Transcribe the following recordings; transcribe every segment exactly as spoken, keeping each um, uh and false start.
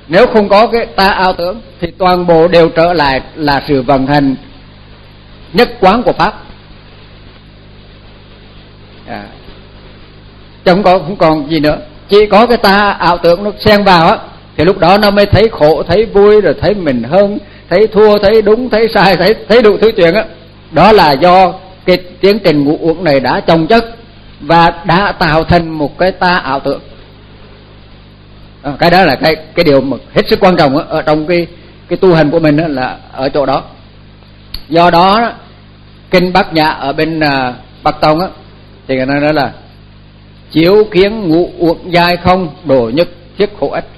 Nếu không có cái ta ảo tưởng thì toàn bộ đều trở lại là sự vận hành nhất quán của pháp. À, chứ không có không còn gì nữa. Chỉ có cái ta ảo tưởng nó xen vào á, thì lúc đó nó mới thấy khổ, thấy vui, rồi thấy mình hơn, thấy thua, thấy đúng, thấy sai, thấy thấy đủ thứ chuyện á. Đó là do cái tiến trình ngũ uẩn này đã chồng chất và đã tạo thành một cái ta ảo tưởng. À, cái đó là cái cái điều mà hết sức quan trọng á, ở trong cái cái tu hành của mình á, là ở chỗ đó. Do đó kinh Bát Nhã ở bên uh, Bắc Tông á, thì người ta nói là chiếu kiến ngũ uẩn giai không, độ nhất thiết khổ ích,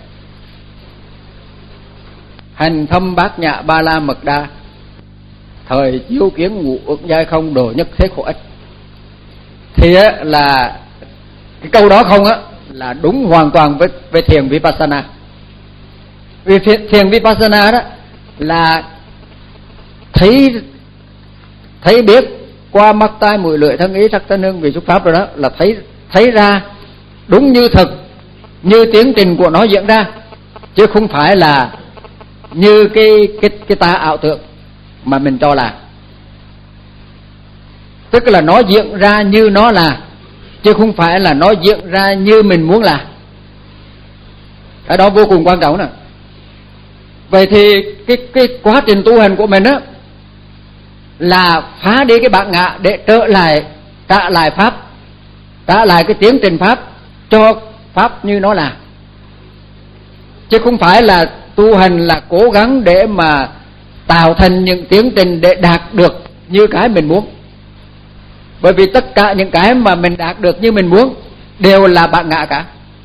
hành thâm Bát Nhã Ba La Mật Đa, thời chiếu kiến ngũ uẩn giai không, độ nhất thiết khổ ích. Thì á, là cái câu đó không á là đúng hoàn toàn với với thiền Vipassana. Vì thiền Vipassana đó là thấy thấy biết qua mắt tai mũi lưỡi thân ý sắc thân hương vị xúc pháp rồi đó, là thấy thấy ra đúng như thực, như tiến trình của nó diễn ra, chứ không phải là như cái cái cái ta ảo tưởng mà mình cho là. Tức là nó diễn ra như nó là, chứ không phải là nó diễn ra như mình muốn là. Cái đó vô cùng quan trọng nè. Vậy thì cái cái quá trình tu hành của mình á là phá đi cái bản ngã để trở lại, trả lại pháp, trả lại cái tiến trình pháp cho pháp như nó là, chứ không phải là tu hành là cố gắng để mà tạo thành những tiến trình để đạt được như cái mình muốn. Bởi vì tất cả những cái mà mình đạt được như mình muốn đều là bản ngã cả,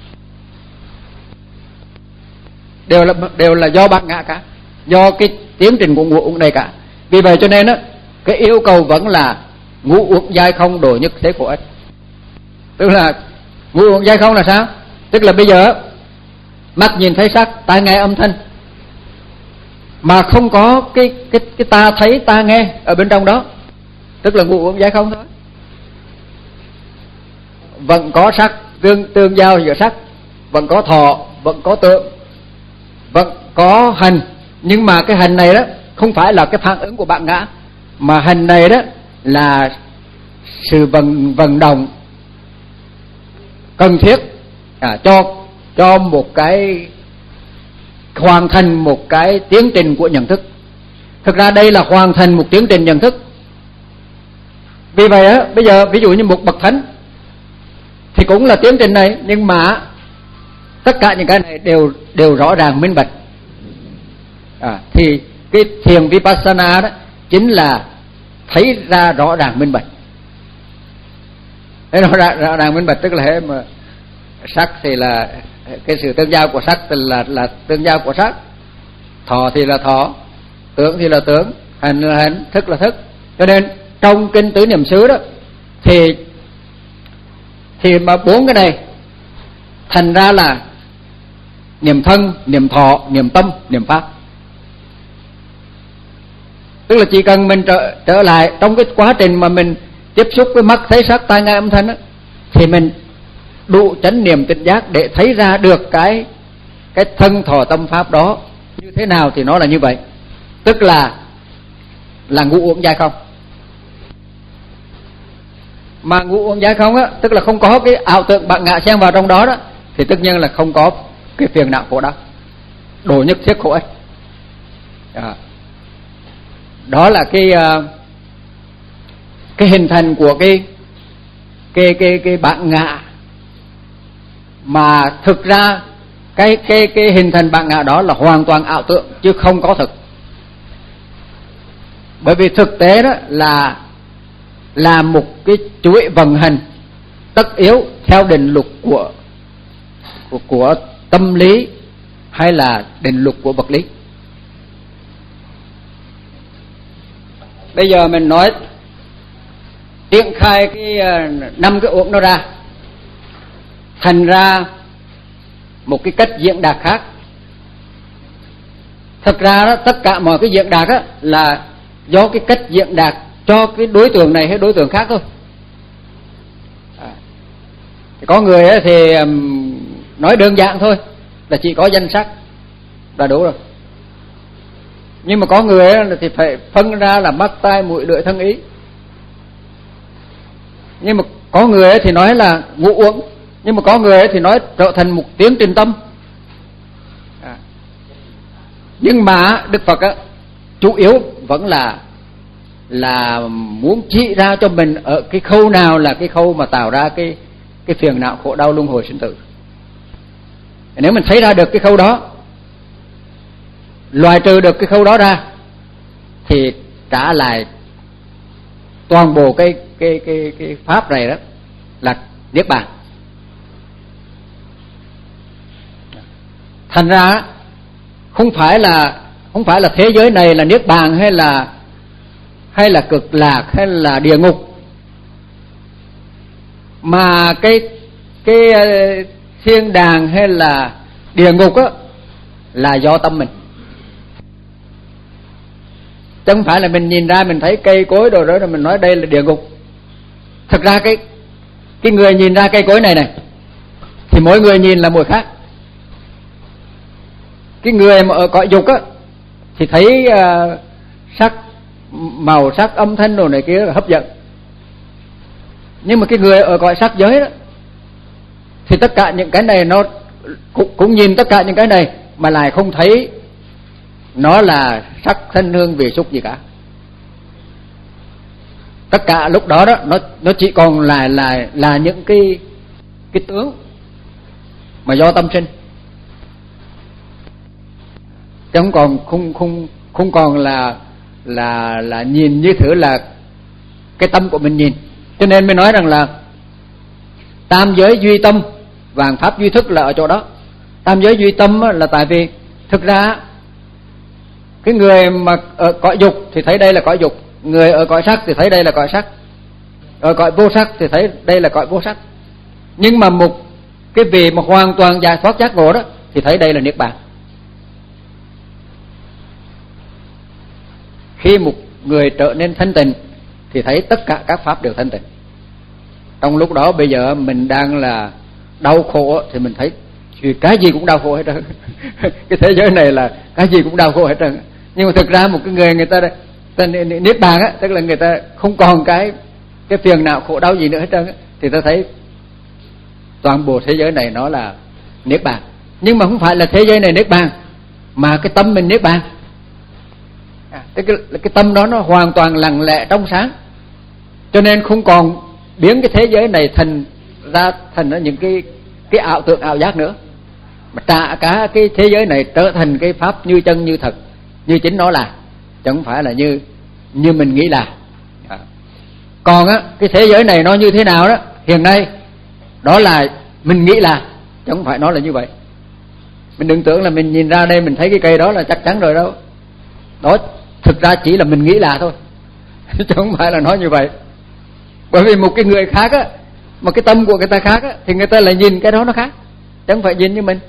đều là đều là do bản ngã cả, do cái tiến trình của ngũ uẩn này cả. Vì vậy cho nên á, cái yêu cầu vẫn là ngũ uẩn giai không, độ nhất thế khổ ích. Tức là ngũ uẩn giai không là sao? Tức là bây giờ mắt nhìn thấy sắc, tai nghe âm thanh, mà không có cái cái cái ta thấy ta nghe ở bên trong đó, tức là ngũ uẩn giai không thôi. Vẫn có sắc, tương tương giao giữa sắc, vẫn có thọ, vẫn có tượng, vẫn có hành, nhưng mà cái hành này đó không phải là cái phản ứng của bản ngã, mà hành này đó là sự vận vận động cần thiết à, cho cho một cái hoàn thành một cái tiến trình của nhận thức. Thực ra đây là hoàn thành một tiến trình nhận thức. Vì vậy á, bây giờ ví dụ như một bậc thánh thì cũng là tiến trình này, nhưng mà tất cả những cái này đều đều rõ ràng minh bạch. À, thì cái thiền Vipassana đó chính là thấy ra rõ ràng minh bạch. Thấy rõ ràng, rõ ràng minh bạch tức là hệ mà sắc thì là cái sự tương giao của sắc thì là là tương giao của sắc, thọ thì là thọ, tưởng thì là tưởng, hành là hành, thức là thức. Cho nên trong kinh Tứ Niệm xứ đó thì thì mà bốn cái này thành ra là niệm thân, niệm thọ, niệm tâm, niệm pháp. Tức là chỉ cần mình trở, trở lại trong cái quá trình mà mình tiếp xúc với mắt thấy sắc tai nghe âm thanh đó, thì mình đủ chánh niệm tỉnh giác để thấy ra được cái cái thân thọ tâm pháp đó như thế nào thì nó là như vậy. Tức là là ngũ uẩn giai không. Mà ngũ uẩn giai không á, tức là không có cái ảo tưởng bản ngã xen vào trong đó đó, thì tất nhiên là không có cái phiền não khổ đau, độ nhất thiết khổ ích. Đó. Đó là cái cái hình thành của cái cái cái cái bản ngã, mà thực ra cái cái cái hình thành bản ngã đó là hoàn toàn ảo tưởng chứ không có thực. Bởi vì thực tế đó là là một cái chuỗi vận hành tất yếu theo định luật của của, của tâm lý hay là định luật của vật lý. Bây giờ mình nói triển khai cái năm cái uẩn nó ra, thành ra một cái cách diễn đạt khác. Thật ra đó, tất cả mọi cái diễn đạt đó là do cái cách diễn đạt cho cái đối tượng này hay đối tượng khác thôi. À, có người thì nói đơn giản thôi là chỉ có danh sắc, là đủ rồi. Nhưng mà có người thì phải phân ra là mắt tai mũi lưỡi thân ý. Nhưng mà có người thì nói là ngũ uẩn, nhưng mà có người thì nói trở thành một tiến trình tâm. À. Nhưng mà Đức Phật á, chủ yếu vẫn là là muốn chỉ ra cho mình ở cái khâu nào là cái khâu mà tạo ra cái cái phiền não khổ đau luân hồi sinh tử. Nếu mình thấy ra được cái khâu đó, loại trừ được cái khâu đó ra, thì trả lại toàn bộ cái cái cái cái pháp này đó là niết bàn. Thành ra không phải là không phải là thế giới này là niết bàn hay là hay là cực lạc hay là địa ngục, mà cái cái thiên đàng hay là địa ngục á là do tâm mình. Chứ không phải là mình nhìn ra mình thấy cây cối rồi đó rồi mình nói đây là địa ngục. Thật ra cái cái người nhìn ra cây cối này này thì mỗi người nhìn là một khác. Cái người mà ở cõi dục á thì thấy uh, sắc, màu sắc, âm thanh đồ này kia là hấp dẫn. Nhưng mà cái người ở cõi sắc giới đó thì tất cả những cái này nó cũng, cũng nhìn tất cả những cái này mà lại không thấy nó là sắc thanh hương vị xúc gì cả. Tất cả lúc đó đó nó nó chỉ còn là là là những cái cái tướng mà do tâm sinh, chứ không còn không không không còn là là là nhìn như thử là cái tâm của mình nhìn. Cho nên mới nói rằng là tam giới duy tâm, vạn pháp duy thức là ở chỗ đó. Tam giới duy tâm là tại vì thực ra cái người mà ở cõi dục thì thấy đây là cõi dục, người ở cõi sắc thì thấy đây là cõi sắc, ở cõi vô sắc thì thấy đây là cõi vô sắc. Nhưng mà một cái vị mà hoàn toàn giải thoát giác ngộ đó thì thấy đây là niết bàn. Khi một người trở nên thanh tịnh thì thấy tất cả các pháp đều thanh tịnh. Trong lúc đó bây giờ mình đang là đau khổ thì mình thấy cái gì cũng đau khổ hết trơn. Cái thế giới này là cái gì cũng đau khổ hết trơn. Nhưng mà thực ra một cái người người ta, ta niết bàn á, tức là người ta không còn cái cái phiền não khổ đau gì nữa hết trơn á, thì ta thấy toàn bộ thế giới này nó là niết bàn. Nhưng mà không phải là thế giới này niết bàn, mà cái tâm mình niết bàn. À, cái, cái tâm đó nó hoàn toàn lặng lẽ trong sáng, cho nên không còn biến cái thế giới này thành ra thành nó những cái cái ảo tượng ảo giác nữa, mà trả cả cái thế giới này trở thành cái pháp như chân như thật, như chính nó là, chứ không phải là như như mình nghĩ là. À. Còn á cái thế giới này nó như thế nào đó hiện nay, đó là mình nghĩ là, chứ không phải nó là như vậy. Mình đừng tưởng là mình nhìn ra đây mình thấy cái cây đó là chắc chắn rồi đâu. Đó thực ra chỉ là mình nghĩ là thôi, chứ không phải là nó như vậy. Bởi vì một cái người khác á, mà cái tâm của người ta khác á, thì người ta lại nhìn cái đó nó khác, chứ không phải nhìn như mình.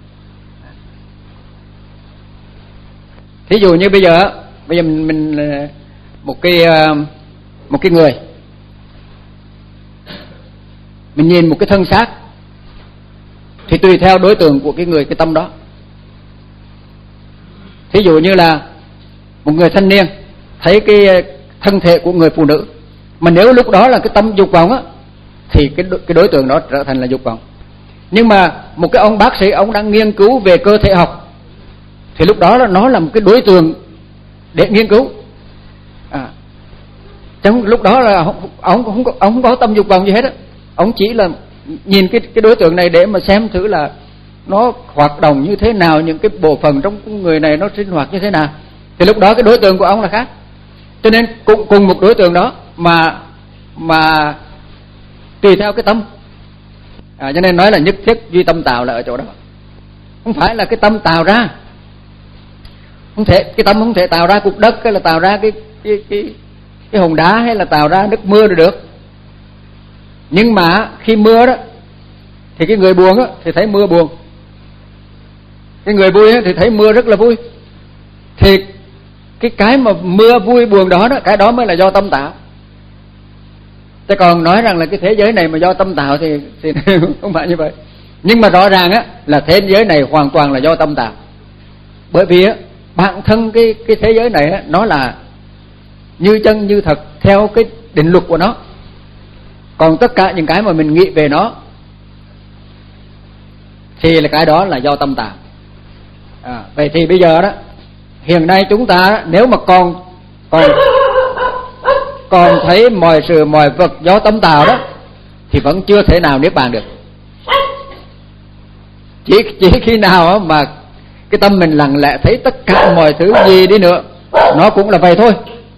Thí dụ như bây giờ bây giờ mình, mình một cái một cái người, mình nhìn một cái thân xác thì tùy theo đối tượng của cái người, cái tâm đó. Thí dụ như là một người thanh niên thấy cái thân thể của người phụ nữ, mà nếu lúc đó là cái tâm dục vọng á, thì cái cái đối tượng đó trở thành là dục vọng. Nhưng mà một cái ông bác sĩ, ông đang nghiên cứu về cơ thể học, thì lúc đó là nó là một cái đối tượng để nghiên cứu. À, trong lúc đó là ông, ông không có ông không có tâm dục vọng gì hết á, ông chỉ là nhìn cái cái đối tượng này để mà xem thử là nó hoạt động như thế nào, những cái bộ phận trong người này nó sinh hoạt như thế nào. Thì lúc đó cái đối tượng của ông là khác. Cho nên cùng, cùng một đối tượng đó mà mà tùy theo cái tâm. À, cho nên nói là nhất thiết duy tâm tạo là ở chỗ đó, không phải là cái tâm tạo ra. Không thể, cái tâm không thể tạo ra cục đất hay là tạo ra cái cái cái cái hòn đá hay là tạo ra nước mưa rồi được. Nhưng mà khi mưa đó thì cái người buồn đó thì thấy mưa buồn, cái người vui thì thấy mưa rất là vui. Thì cái cái mà mưa vui buồn đó đó, cái đó mới là do tâm tạo. Chứ còn nói rằng là cái thế giới này mà do tâm tạo thì, thì không phải như vậy. Nhưng mà rõ ràng á là thế giới này hoàn toàn là do tâm tạo. Bởi vì á, bản thân cái cái thế giới này á, nó là như chân như thật theo cái định luật của nó. Còn tất cả những cái mà mình nghĩ về nó thì là cái đó là do tâm tạo. À, vậy thì bây giờ đó, hiện nay chúng ta nếu mà còn còn còn thấy mọi sự mọi vật do tâm tạo đó thì vẫn chưa thể nào niết bàn được. Chỉ chỉ khi nào mà cái tâm mình lặng lẽ thấy tất cả mọi thứ gì đi nữa nó cũng là vậy thôi,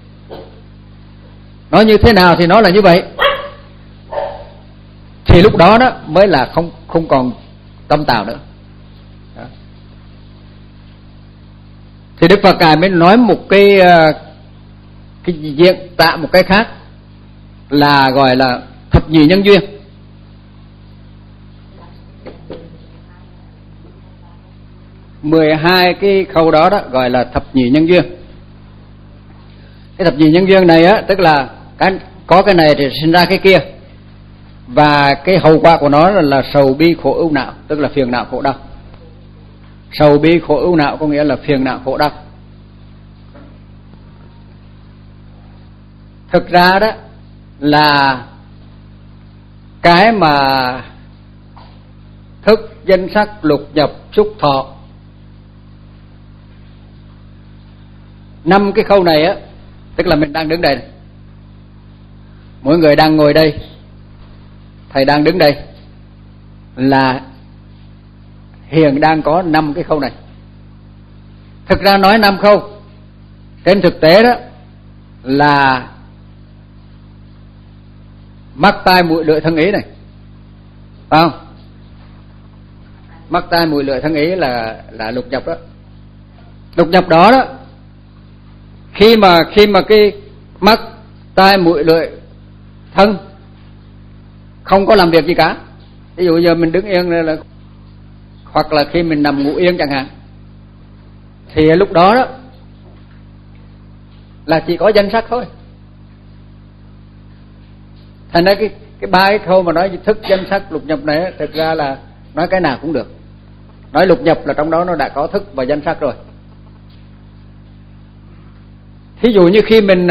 nó như thế nào thì nó là như vậy, thì lúc đó đó mới là không không còn tâm tạo nữa. Đó. Thì Đức Phật Ngài mới nói một cái cái diễn tả một cái khác là gọi là thập nhị nhân duyên. Mười hai cái khâu đó đó gọi là thập nhị nhân duyên. Cái thập nhị nhân duyên này á, tức là cái có cái này thì sinh ra cái kia, và cái hậu quả của nó là, là sầu bi khổ ưu não, tức là phiền não khổ đau. Sầu bi khổ ưu não có nghĩa là phiền não khổ đau. Thực ra đó là cái mà thức danh sắc lục nhập xúc thọ, năm cái khâu này á, tức là mình đang đứng đây này. Mỗi người đang ngồi đây, thầy đang đứng đây, là hiện đang có năm cái khâu này. Thực ra nói năm khâu, trên thực tế đó là mắt tai mũi lưỡi thân ý này, phải không? Mắt tai mũi lưỡi thân ý là là lục nhập đó. Lục nhập đó đó, khi mà khi mà cái mắt tai mũi lưỡi thân không có làm việc gì cả, ví dụ giờ mình đứng yên là, hoặc là khi mình nằm ngủ yên chẳng hạn, thì lúc đó đó là chỉ có danh sắc thôi. Thành ra cái cái ba cái khâu mà nói thức danh sắc lục nhập này, thực ra là nói cái nào cũng được. Nói lục nhập là trong đó nó đã có thức và danh sắc rồi. Thí dụ như khi mình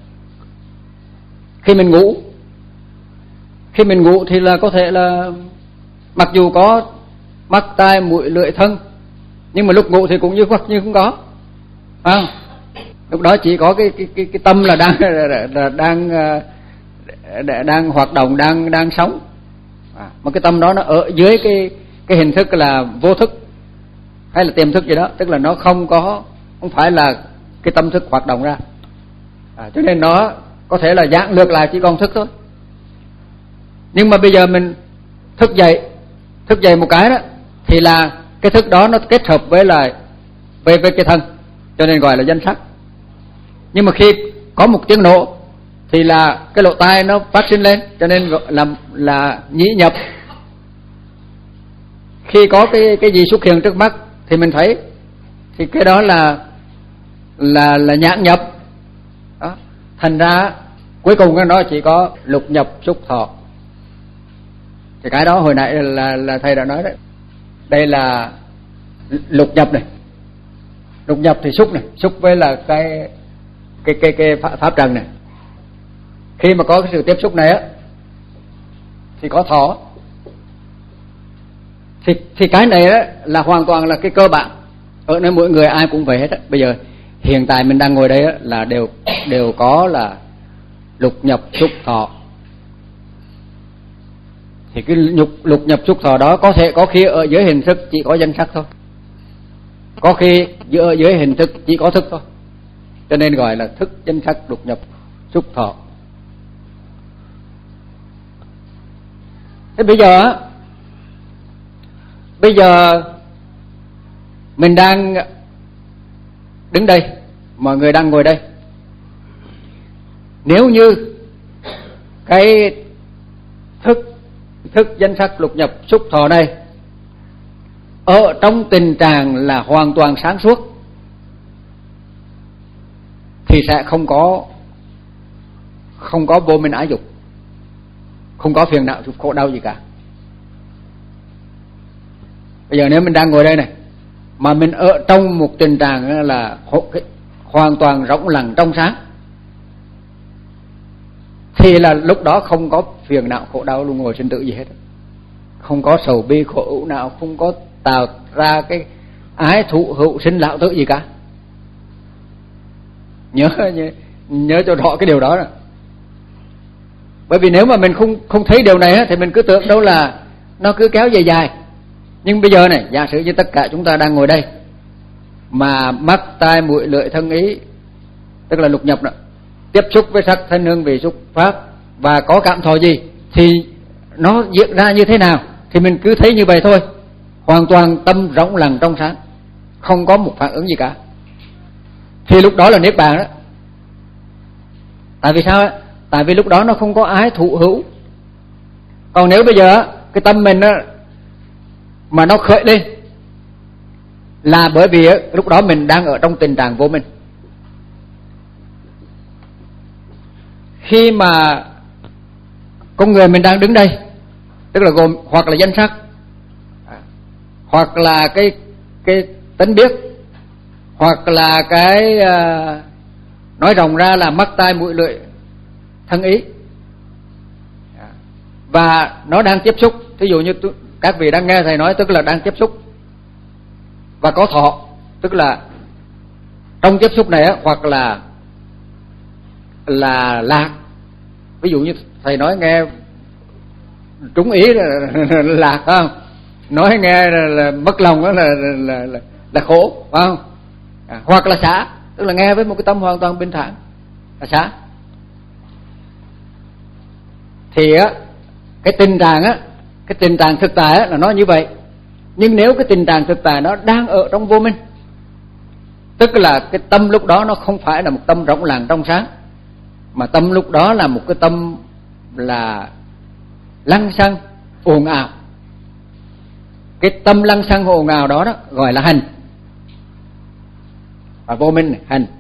khi mình ngủ, khi mình ngủ thì là có thể là mặc dù có mắt tai mũi lưỡi thân, nhưng mà lúc ngủ thì cũng như hoặc như không có, phải không? Lúc đó chỉ có cái cái cái, cái tâm là đang là, là đang đang hoạt động, đang đang sống, à, mà cái tâm đó nó ở dưới cái cái hình thức là vô thức hay là tiềm thức gì đó, tức là nó không có không phải là cái tâm thức hoạt động ra, à, cho nên nó có thể là giảng lược lại chỉ còn thức thôi. Nhưng mà bây giờ mình thức dậy, thức dậy một cái đó thì là cái thức đó nó kết hợp với lại với với cái thân, cho nên gọi là danh sắc. Nhưng mà khi có một tiếng nổ thì là cái lỗ tai nó phát sinh lên, cho nên gọi là là nhĩ nhập. Khi có cái cái gì xuất hiện trước mắt thì mình thấy, thì cái đó là là là nhãn nhập. Đó. Thành ra cuối cùng cái nó chỉ có lục nhập xúc thọ. Thì cái đó hồi nãy là là thầy đã nói đấy. Đây là lục nhập này. Lục nhập thì xúc này, xúc với là cái cái cái cái pháp, pháp trần này. Khi mà có cái sự tiếp xúc này á thì có thọ. Thì thì cái này á là hoàn toàn là cái cơ bản. Ở nơi mỗi người ai cũng vậy hết á. Bây giờ hiện tại mình đang ngồi đây á là đều đều có là lục nhập xúc thọ. Thì cái lục, lục nhập xúc thọ đó có thể có khi ở dưới hình thức chỉ có danh sắc thôi, có khi ở dưới hình thức chỉ có thức thôi, cho nên gọi là thức danh sắc lục nhập xúc thọ. Thế bây giờ á, bây giờ mình đang đứng đây, mọi người đang ngồi đây. Nếu như cái thức thức danh sắc lục nhập xúc thọ này ở trong tình trạng là hoàn toàn sáng suốt thì sẽ không có không có vô minh ái dục, không có phiền não khổ đau gì cả. Bây giờ nếu mình đang ngồi đây này, mà mình ở trong một tình trạng là hoàn toàn rộng lặng trong sáng, thì là lúc đó không có phiền não khổ đau luân hồi sinh tử gì hết, không có sầu bi khổ ưu nào, không có tạo ra cái ái thụ hữu sinh lão tử gì cả. Nhớ nhớ, nhớ cho rõ cái điều đó. Bởi vì nếu mà mình không không thấy điều này thì mình cứ tưởng đâu là nó cứ kéo dài dài. Nhưng bây giờ này, giả sử như tất cả chúng ta đang ngồi đây mà mắt tai mũi lưỡi thân ý, tức là lục nhập đó, tiếp xúc với sắc thân hương vị xúc pháp và có cảm thọ gì thì nó diễn ra như thế nào thì mình cứ thấy như vậy thôi, hoàn toàn tâm rỗng lặng trong sáng, không có một phản ứng gì cả, thì lúc đó là niết bàn đó. Tại vì sao? Tại vì lúc đó nó không có ái thụ hữu. Còn nếu bây giờ cái tâm mình á mà nó khởi lên là bởi vì lúc đó mình đang ở trong tình trạng vô minh. Khi mà con người mình đang đứng đây, tức là gồm hoặc là danh sắc, hoặc là cái cái tánh biết, hoặc là cái uh, nói rộng ra là mắt tai mũi lưỡi thân ý, và nó đang tiếp xúc. Thí dụ như các vị đang nghe thầy nói, tức là đang tiếp xúc, và có thọ, tức là trong tiếp xúc này hoặc là là lạc. Ví dụ như thầy nói nghe trúng ý là, là lạc, phải không? Nói nghe là, là mất lòng đó là là là, là khổ, phải không? À, hoặc là xả, tức là nghe với một cái tâm hoàn toàn bình thản là xả. Thì á cái tình trạng á, cái tình trạng thực tại á là nó như vậy. Nhưng nếu cái tình trạng thực tại nó đang ở trong vô minh, tức là cái tâm lúc đó nó không phải là một tâm rộng lặng trong sáng, mà tâm lúc đó là một cái tâm là lăng xăng ồn ào. Cái tâm lăng xăng ồn ào đó đó gọi là hành, và vô minh này, hành.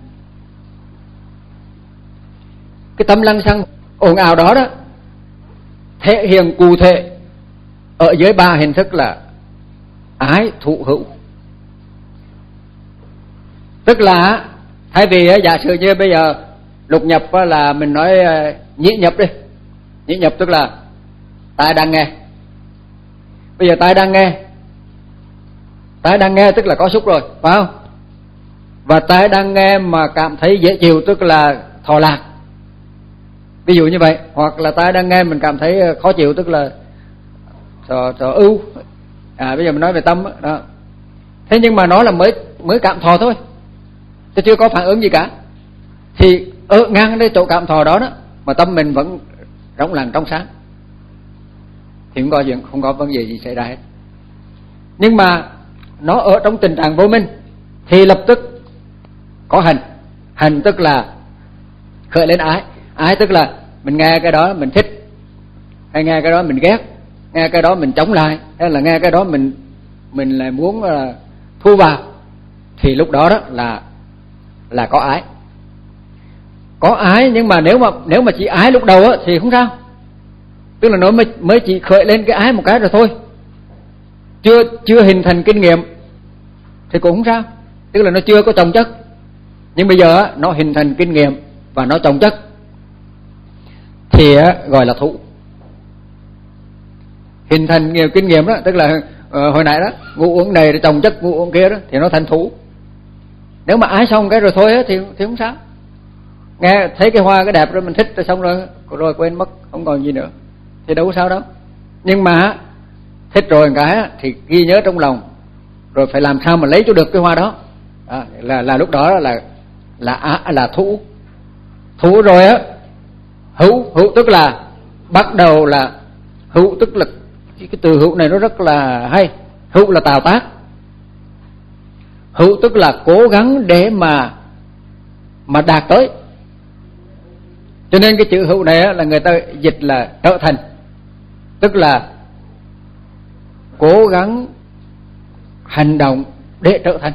Cái tâm lăng xăng ồn ào đó đó thể hiện cụ thể ở dưới ba hình thức là ái thụ hữu. Tức là thay vì giả sử như bây giờ lục nhập là mình nói nhị nhập đi. Nhị nhập tức là tai đang nghe. Bây giờ tai đang nghe, tai đang nghe tức là có xúc rồi, phải không? Và tai đang nghe mà cảm thấy dễ chịu tức là thọ lạc, ví dụ như vậy. Hoặc là tai đang nghe mình cảm thấy khó chịu tức là thọ, thọ ưu. À, bây giờ mình nói về tâm đó. Thế nhưng mà nó là mới mới cảm thọ thôi, chứ chưa có phản ứng gì cả. Thì ở ngang đây chỗ cảm thọ đó đó mà tâm mình vẫn rỗng lặng trong sáng thì không có chuyện, không có vấn đề gì xảy ra hết. Nhưng mà nó ở trong tình trạng vô minh thì lập tức có hành. Hành tức là khởi lên ái. Ái tức là mình nghe cái đó mình thích, hay nghe cái đó mình ghét, nghe cái đó mình chống lại, hay là nghe cái đó mình mình lại muốn là thu vào, thì lúc đó đó là là có ái. Có ái, nhưng mà nếu mà nếu mà chỉ ái lúc đầu á thì không sao, tức là nó mới mới chỉ khởi lên cái ái một cái rồi thôi, chưa chưa hình thành kinh nghiệm thì cũng không sao, tức là nó chưa có chồng chất. Nhưng bây giờ á, nó hình thành kinh nghiệm và nó chồng chất thì á, gọi là thụ. Hình thành nhiều kinh nghiệm đó, tức là uh, hồi nãy đó ngủ uống này chồng chất ngủ uống kia đó thì nó thành thụ. Nếu mà ái xong cái rồi thôi á, thì thì không sao. Nghe thấy cái hoa cái đẹp rồi mình thích rồi xong rồi rồi quên mất, không còn gì nữa thì đâu có sao đâu. Nhưng mà thích rồi cái thì ghi nhớ trong lòng, rồi phải làm sao mà lấy cho được cái hoa đó, à, là là lúc đó là là à, là thụ. Thụ rồi á, hữu. Hữu tức là bắt đầu là hữu, tức là cái từ hữu này nó rất là hay. Hữu là tạo tác, hữu tức là cố gắng để mà mà đạt tới. Cho nên cái chữ hữu này là người ta dịch là trở thành, tức là cố gắng hành động để trở thành.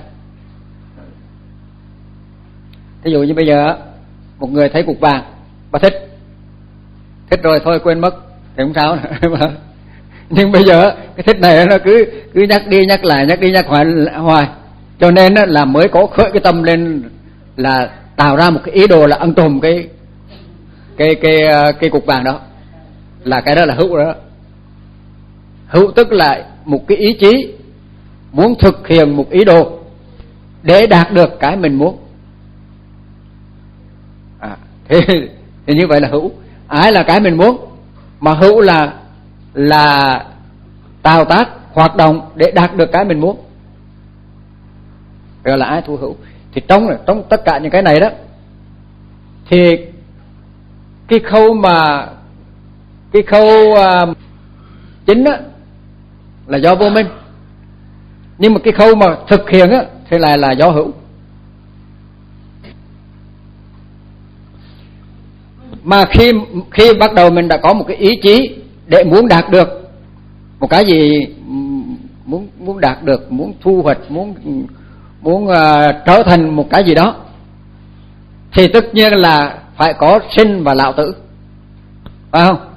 Ví dụ như bây giờ một người thấy cục vàng và thích, thích rồi thôi quên mất thì không sao nữa. Nhưng bây giờ cái thích này nó cứ cứ nhắc đi nhắc lại, nhắc đi nhắc hoài, hoài Cho nên là mới có khởi cái tâm lên là tạo ra một cái ý đồ là ăn trộm cái cái cái cái cục vàng đó, là cái đó là hữu đó. Hữu tức là một cái ý chí muốn thực hiện một ý đồ để đạt được cái mình muốn. À, thì, thì như vậy là hữu. Ái là cái mình muốn, mà hữu là là tạo tác hoạt động để đạt được cái mình muốn, gọi là ái thủ hữu. Thì trong trong tất cả những cái này đó, thì cái khâu mà cái khâu uh, chính đó là do vô minh, nhưng mà cái khâu mà thực hiện á thì lại là do hữu. Mà khi khi bắt đầu mình đã có một cái ý chí để muốn đạt được một cái gì, muốn muốn đạt được, muốn thu hoạch, muốn muốn uh, trở thành một cái gì đó, thì tất nhiên là phải có sinh và lão tử, phải không?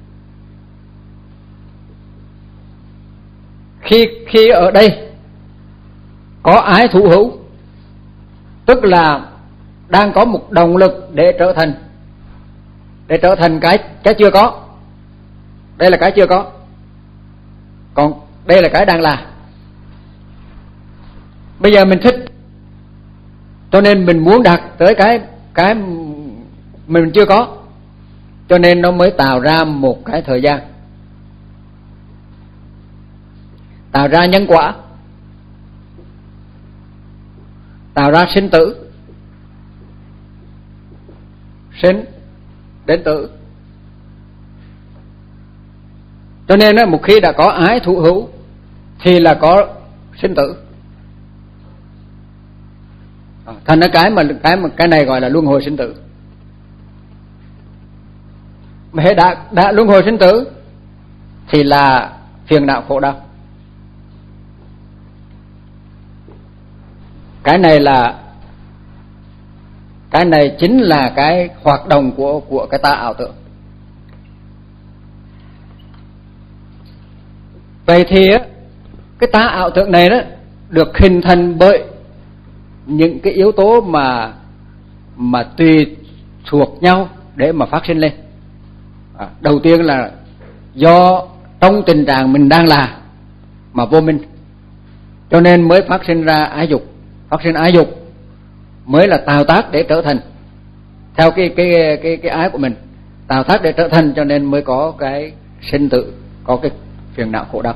Khi khi ở đây có ái thủ hữu, tức là đang có một động lực để trở thành để trở thành cái cái chưa có. Đây là cái chưa có, còn đây là cái đang là. Bây giờ mình thích, cho nên mình muốn đạt tới cái cái mình chưa có, cho nên nó mới tạo ra một cái thời gian, tạo ra nhân quả, tạo ra sinh tử, sinh đến tử. Cho nên đó, một khi đã có ái thủ hữu thì là có sinh tử. Thành ra cái mà cái mà cái này gọi là luân hồi sinh tử. Mà hệ đã đã luân hồi sinh tử thì là phiền não khổ đau. Cái này là cái này chính là cái hoạt động của của cái ta ảo tưởng. Vậy thì cái ta ảo tưởng này đó được hình thành bởi những cái yếu tố mà mà tùy thuộc nhau để mà phát sinh lên. À, đầu tiên là do trong tình trạng mình đang là mà vô minh, cho nên mới phát sinh ra ái dục. Phát sinh ái dục mới là tạo tác để trở thành theo cái cái cái cái ái của mình, tạo tác để trở thành, cho nên mới có cái sinh tử, có cái phiền não khổ đau.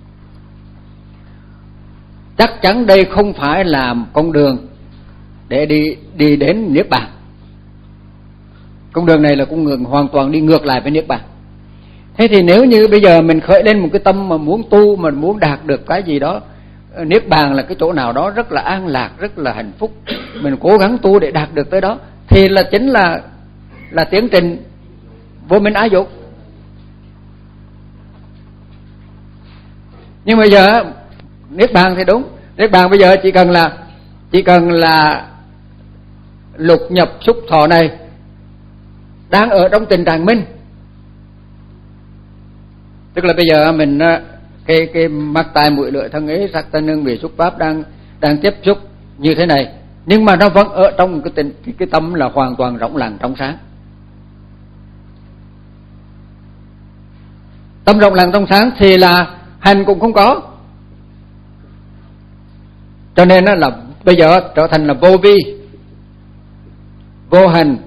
Chắc chắn đây không phải là con đường để đi đi đến niết bàn. Con đường này là con đường hoàn toàn đi ngược lại với niết bàn. Thế thì nếu như bây giờ mình khởi lên một cái tâm mà muốn tu, mà muốn đạt được cái gì đó, niết bàn là cái chỗ nào đó rất là an lạc, rất là hạnh phúc, mình cố gắng tu để đạt được tới đó, thì là chính là là tiến trình vô minh ái dục. Nhưng bây giờ niết bàn thì đúng, niết bàn bây giờ chỉ cần là chỉ cần là lục nhập xúc thọ này đang ở trong tình trạng minh, tức là bây giờ mình cái cái mắt tai mũi lưỡi thân ấy sắc thân hương vị xúc pháp đang đang tiếp xúc như thế này, nhưng mà nó vẫn ở trong cái tình cái, cái tâm là hoàn toàn rộng lặng trong sáng. Tâm rộng lặng trong sáng thì là hành cũng không có, cho nên là bây giờ trở thành là vô vi, vô hành,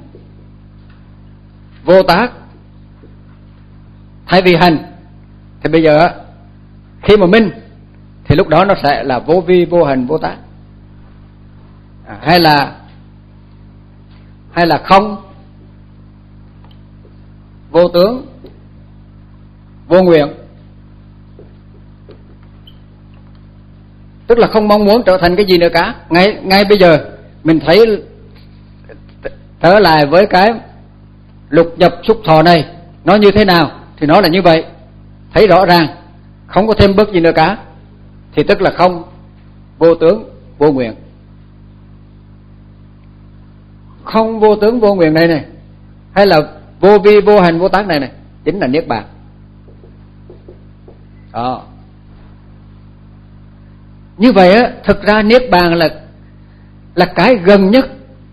vô tác. Thay vì hành thì bây giờ khi mà minh thì lúc đó nó sẽ là vô vi, vô hành, vô tác. À, hay là hay là không, vô tướng, vô nguyện, tức là không mong muốn trở thành cái gì nữa cả. Ngay ngay bây giờ mình thấy trở lại với cái lục nhập xúc thọ này nó như thế nào thì nó là như vậy, thấy rõ ràng, không có thêm bước gì nữa cả, thì tức là không, vô tướng, vô nguyện. Không, vô tướng, vô nguyện này này, hay là vô vi, vô hành, vô tác này này, chính là niết bàn. Đó. Như vậy á, thực ra niết bàn là là cái gần nhất.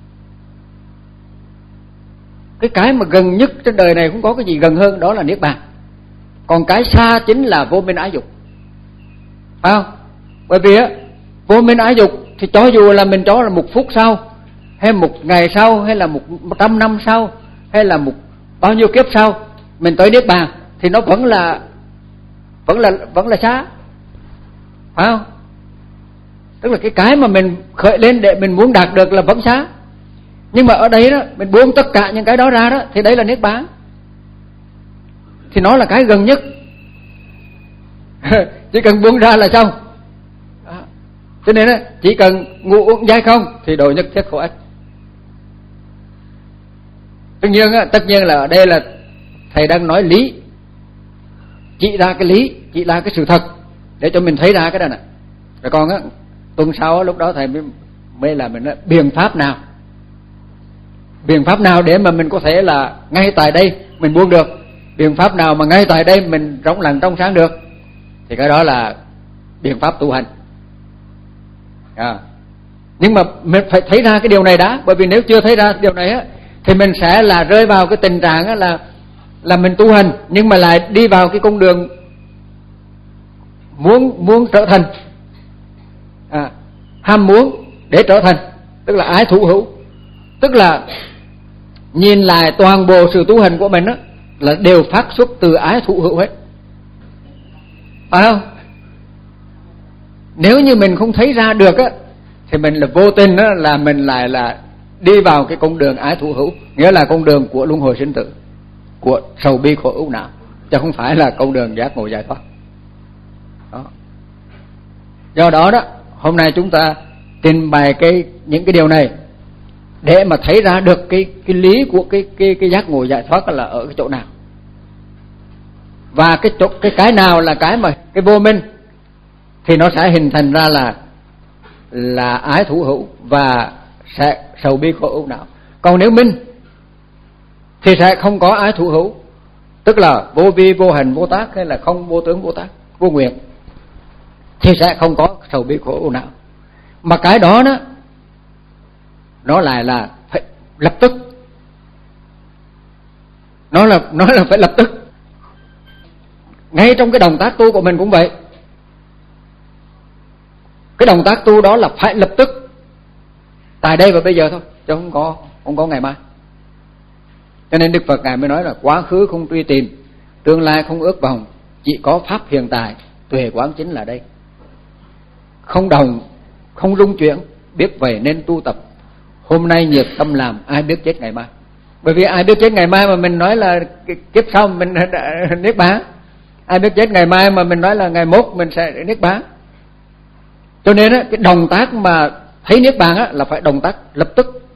Cái cái mà gần nhất trên đời này không có cái gì gần hơn, đó là niết bàn. Còn cái xa chính là vô minh ái dục, phải không? Bởi vì á, vô minh ái dục thì cho dù là mình cho là một phút sau, hay một ngày sau, hay là một trăm năm sau, hay là một bao nhiêu kiếp sau mình tới niết bàn, thì nó vẫn là vẫn là vẫn là xa, phải không? Tức là cái cái mà mình khởi lên để mình muốn đạt được là vẫn xa. Nhưng mà ở đây đó, mình buông tất cả những cái đó ra đó, thì đấy là niết bàn. Thì nó là cái gần nhất. Chỉ cần buông ra là xong. Đó. Cho nên đó, chỉ cần ngủ uống dai không thì độ nhất thiết khổ ách. Tất nhiên á, tất nhiên là ở đây là thầy đang nói lý, chỉ ra cái lý, chỉ ra cái sự thật để cho mình thấy ra cái đó này. Rồi còn á, tuần sau lúc đó thầy mới mới là mình nói, biện pháp nào, biện pháp nào để mà mình có thể là ngay tại đây mình buông được, biện pháp nào mà ngay tại đây mình rộng lặng trong sáng được, thì cái đó là biện pháp tu hành. À. Nhưng mà mình phải thấy ra cái điều này đã, bởi vì nếu chưa thấy ra điều này á, thì mình sẽ là rơi vào cái tình trạng á là là mình tu hành nhưng mà lại đi vào cái con đường muốn muốn trở thành, à, ham muốn để trở thành, tức là ái thủ hữu. Tức là nhìn lại toàn bộ sự tu hành của mình á là đều phát xuất từ ái thủ hữu hết, phải không? Nếu như mình không thấy ra được á, thì mình là vô tình á, là mình lại là đi vào cái con đường ái thủ hữu, nghĩa là con đường của luân hồi sinh tử, của sầu bi khổ ưu não, chứ không phải là con đường giác ngộ giải thoát. Đó. Do đó đó, hôm nay chúng ta trình bày cái những cái điều này để mà thấy ra được cái cái lý của cái cái cái giác ngộ giải thoát là ở cái chỗ nào, và cái chỗ cái cái nào là cái mà cái vô minh, thì nó sẽ hình thành ra là là ái thủ hữu và sẽ sầu bi khổ ưu não. Còn nếu minh thì sẽ không có ái thủ hữu, tức là vô vi vô hành vô tác, hay là không vô tướng vô tác vô nguyện, thì sẽ không có sầu bi khổ ưu não. Mà cái đó đó nó lại là phải lập tức, nó là nó là phải lập tức. Ngay trong cái động tác tu của mình cũng vậy, cái động tác tu đó là phải lập tức, tại đây và bây giờ thôi, chứ không có không có ngày mai. Cho nên Đức Phật ngài mới nói là quá khứ không truy tìm, tương lai không ước vọng, chỉ có pháp hiện tại, tuệ quán chính là đây. Không đồng, không rung chuyển, biết vậy nên tu tập. Hôm nay nhiệt tâm làm, ai biết chết ngày mai. Bởi vì ai biết chết ngày mai mà mình nói là kiếp sau mình niết bàn, ai biết chết ngày mai mà mình nói là ngày mốt mình sẽ niết bàn. Cho nên á, cái động tác mà thấy niết bàn á là phải động tác lập tức.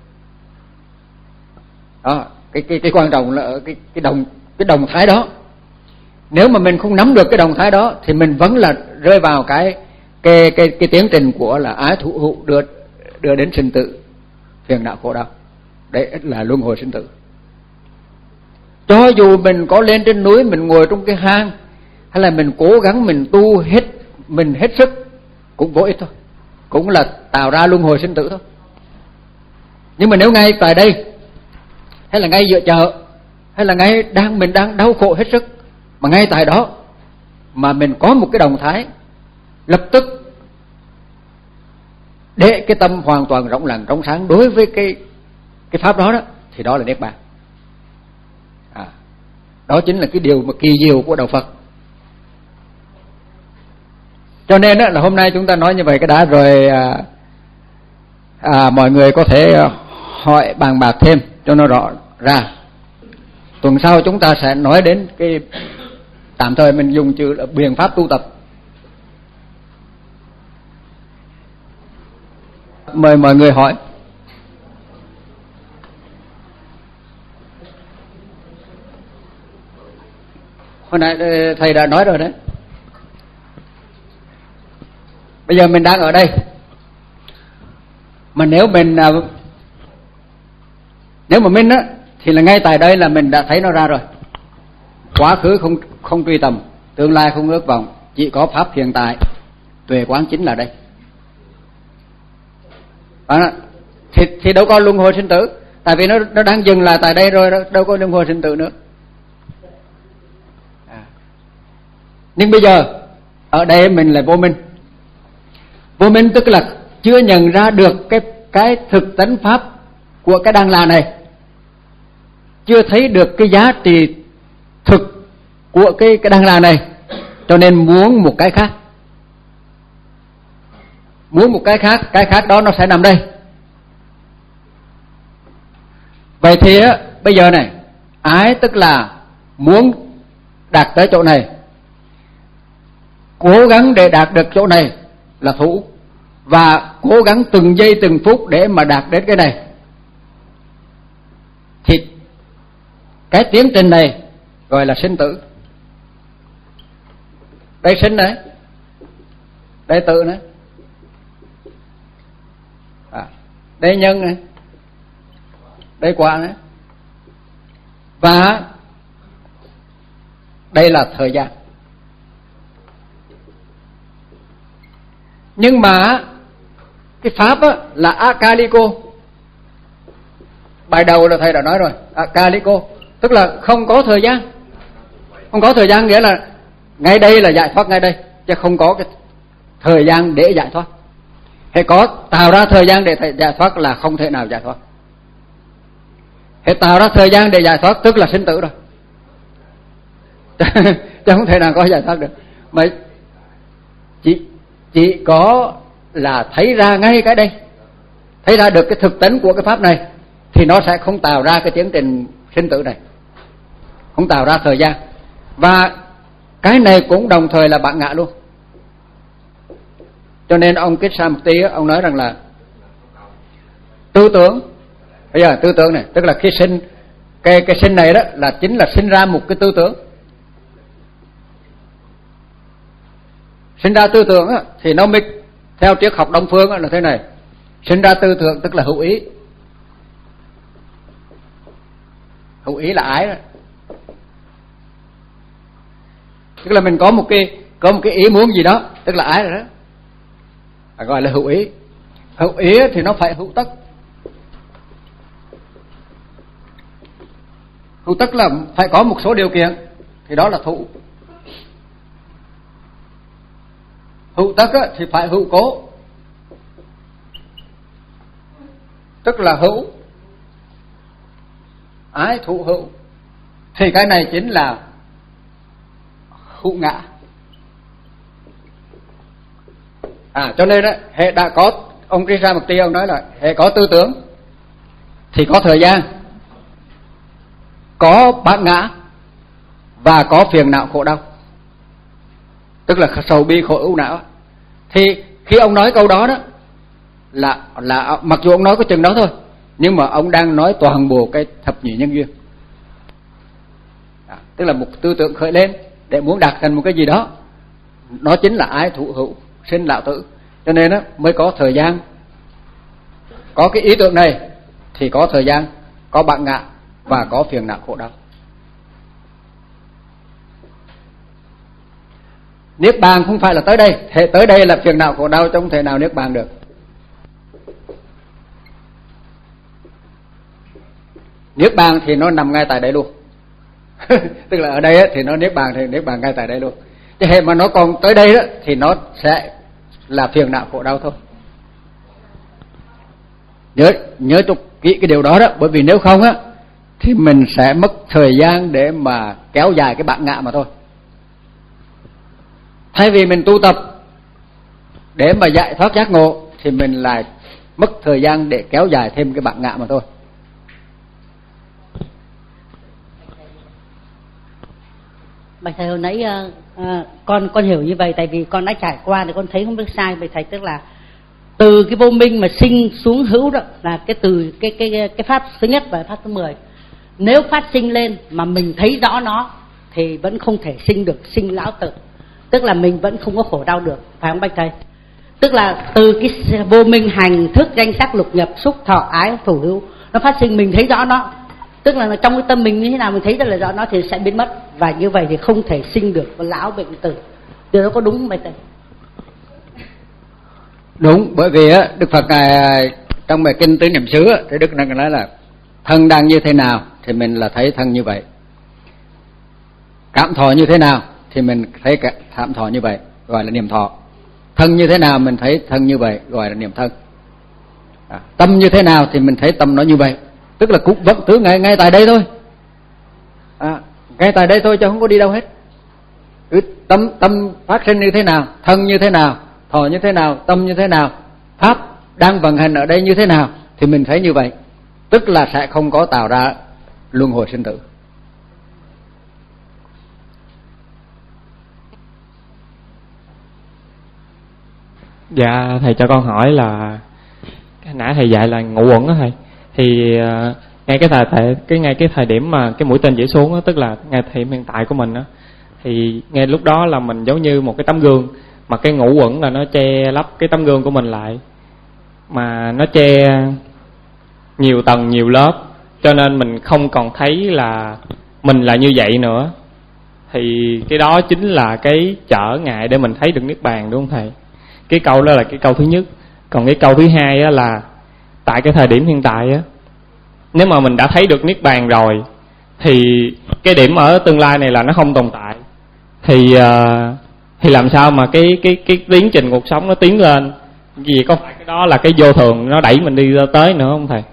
Đó, cái cái cái quan trọng là ở cái cái động cái động thái đó. Nếu mà mình không nắm được cái động thái đó thì mình vẫn là rơi vào cái cái cái cái tiến trình của là ái thủ hữu, đưa đưa đến sinh tử, phiền não khổ đau. Đấy là luân hồi sinh tử. Cho dù mình có lên trên núi, mình ngồi trong cái hang, hay là mình cố gắng mình tu hết mình hết sức cũng vô ích thôi, cũng là tạo ra luân hồi sinh tử thôi. Nhưng mà nếu ngay tại đây, hay là ngay giữa chợ, hay là ngay đang mình đang đau khổ hết sức, mà ngay tại đó mà mình có một cái động thái lập tức để cái tâm hoàn toàn rộng lặng trong sáng đối với cái cái pháp đó đó, thì đó là niết bàn. À, đó chính là cái điều mà kỳ diệu của đạo Phật. Cho nên đó, là hôm nay chúng ta nói như vậy cái đã rồi, à, à, mọi người có thể hỏi bàn bạc thêm cho nó rõ ra. Tuần sau chúng ta sẽ nói đến cái, tạm thời mình dùng chữ là biện pháp tu tập. Mời mọi người hỏi. Hồi nãy thầy đã nói rồi đấy. Bây giờ mình đang ở đây, mà nếu mình nếu mà minh á thì là ngay tại đây là mình đã thấy nó ra rồi. Quá khứ không không truy tầm, tương lai không ước vọng, chỉ có pháp hiện tại, tuệ quán chính là đây. à, thì thì đâu có luân hồi sinh tử, tại vì nó nó đang dừng lại tại đây rồi, đâu có luân hồi sinh tử nữa. À. Nhưng bây giờ ở đây mình là vô minh. Vô minh tức là chưa nhận ra được cái cái thực tánh pháp của cái đang là này, chưa thấy được cái giá trị thực của cái cái đang là này, cho nên muốn một cái khác, muốn một cái khác, cái khác đó nó sẽ nằm đây. Vậy thì á, bây giờ này, ái tức là muốn đạt tới chỗ này, cố gắng để đạt được chỗ này là thủ, và cố gắng từng giây từng phút để mà đạt đến cái này. Thì cái tiến trình này gọi là sinh tử. Đây sinh này, đây tử này, à, đây nhân này, đây quả này, và đây là thời gian. Nhưng mà cái pháp á, là akaliko. Bài đầu là thầy đã nói rồi, akaliko tức là không có thời gian. Không có thời gian nghĩa là ngay đây là giải thoát ngay đây, chứ không có cái thời gian để giải thoát. Hay có tạo ra thời gian để giải thoát là không thể nào giải thoát. Hay tạo ra thời gian để giải thoát tức là sinh tử rồi. Chứ không thể nào có giải thoát được. Mà chỉ, chỉ có là thấy ra ngay cái đây, thấy ra được cái thực tính của cái pháp này, thì nó sẽ không tạo ra cái tiến trình sinh tử này, không tạo ra thời gian. Và cái này cũng đồng thời là bạn ngã luôn. Cho nên ông Krishnamurti ông nói rằng là tư tưởng, bây giờ tư tưởng này tức là khi sinh, cái cái sinh này đó là chính là sinh ra một cái tư tưởng. Sinh ra tư tưởng á, thì nó mới theo triết học Đông phương á, là thế này. Sinh ra tư tưởng tức là hữu ý. Hữu ý là ái đó. Tức là mình có một cái có một cái ý muốn gì đó, tức là ái rồi đó, à, gọi là hữu ý. Hữu ý thì nó phải hữu tất. Hữu tất là phải có một số điều kiện, thì đó là thụ. Hữu tất thì phải hữu cố, tức là hữu ái thụ hữu, thì cái này chính là hữu ngã. À, cho nên đó, hệ đã có, ông Krishnamurti ông nói là hệ có tư tưởng thì có thời gian, có bát ngã và có phiền não khổ đau, tức là sầu bi khổ ưu não. Thì khi ông nói câu đó đó là là mặc dù ông nói có chừng đó thôi, nhưng mà ông đang nói toàn bộ cái thập nhị nhân duyên. À, tức là một tư tưởng khởi lên để muốn đạt thành một cái gì đó, nó chính là ái thụ hữu sinh lão tử. Cho nên đó, mới có thời gian, có cái ý tưởng này thì có thời gian, có bạn ngã và có phiền não khổ đau. Niết bàn không phải là tới đây, thể tới đây là phiền não khổ đau, chứ không thể nào niết bàn được. Niết bàn thì nó nằm ngay tại đây luôn. Tức là ở đây á, thì nó niết bàn thì niết bàn ngay tại đây luôn. Chứ hệ mà nó còn tới đây đó thì nó sẽ là phiền não khổ đau thôi. Nhớ nhớ cho kỹ cái điều đó đó, bởi vì nếu không á thì mình sẽ mất thời gian để mà kéo dài cái bản ngã mà thôi. Thay vì mình tu tập để mà giải thoát giác ngộ thì mình lại mất thời gian để kéo dài thêm cái bản ngã mà thôi. Bạch thầy hồi nãy uh, uh, con con hiểu như vậy, tại vì con đã trải qua thì con thấy không biết sai. Bạch thầy tức là từ cái vô minh mà sinh xuống hữu đó là cái từ cái cái cái pháp thứ nhất và pháp thứ mười. Nếu phát sinh lên mà mình thấy rõ nó thì vẫn không thể sinh được sinh lão tử, tức là mình vẫn không có khổ đau được, phải không bạch thầy? Tức là từ cái vô minh hành thức danh sắc lục nhập xúc thọ ái thủ hữu nó phát sinh, mình thấy rõ nó, tức là trong cái tâm mình như thế nào mình thấy rất là rõ nó thì sẽ biến mất, và như vậy thì không thể sinh được lão bệnh tử. Điều đó có đúng không bạch thầy? Đúng, bởi vì á Đức Phật ngài trong bài kinh Tứ Niệm xứ thì Đức đang nói là thân đang như thế nào thì mình là thấy thân như vậy, cảm thọ như thế nào thì mình thấy cảm thọ như vậy, gọi là niệm thọ. Thân như thế nào mình thấy thân như vậy, gọi là niệm thân. À, tâm như thế nào thì mình thấy tâm nó như vậy, tức là cũng vẫn cứ ngay ngay tại đây thôi, à, ngay tại đây thôi chứ không có đi đâu hết. Cứ tâm tâm phát sinh như thế nào, thân như thế nào, thọ như thế nào, tâm như thế nào, pháp đang vận hành ở đây như thế nào thì mình thấy như vậy, tức là sẽ không có tạo ra luân hồi sinh tử. Dạ thầy cho con hỏi là nãy thầy dạy là ngũ uẩn đó thầy, thì uh, ngay cái thời tại cái ngay cái thời điểm mà cái mũi tên chỉ xuống đó, tức là ngay thời điểm hiện tại của mình đó, thì ngay lúc đó là mình giống như một cái tấm gương, mà cái ngũ uẩn là nó che lấp cái tấm gương của mình lại, mà nó che nhiều tầng nhiều lớp, cho nên mình không còn thấy là mình là như vậy nữa. Thì cái đó chính là cái trở ngại để mình thấy được niết bàn, đúng không thầy? Cái câu đó là cái câu thứ nhất. Còn cái câu thứ hai á là tại cái thời điểm hiện tại á, nếu mà mình đã thấy được niết bàn rồi thì cái điểm ở tương lai này là nó không tồn tại. Thì uh, thì làm sao mà cái cái cái tiến trình cuộc sống nó tiến lên? Vì có phải cái đó là cái vô thường nó đẩy mình đi tới nữa không thầy?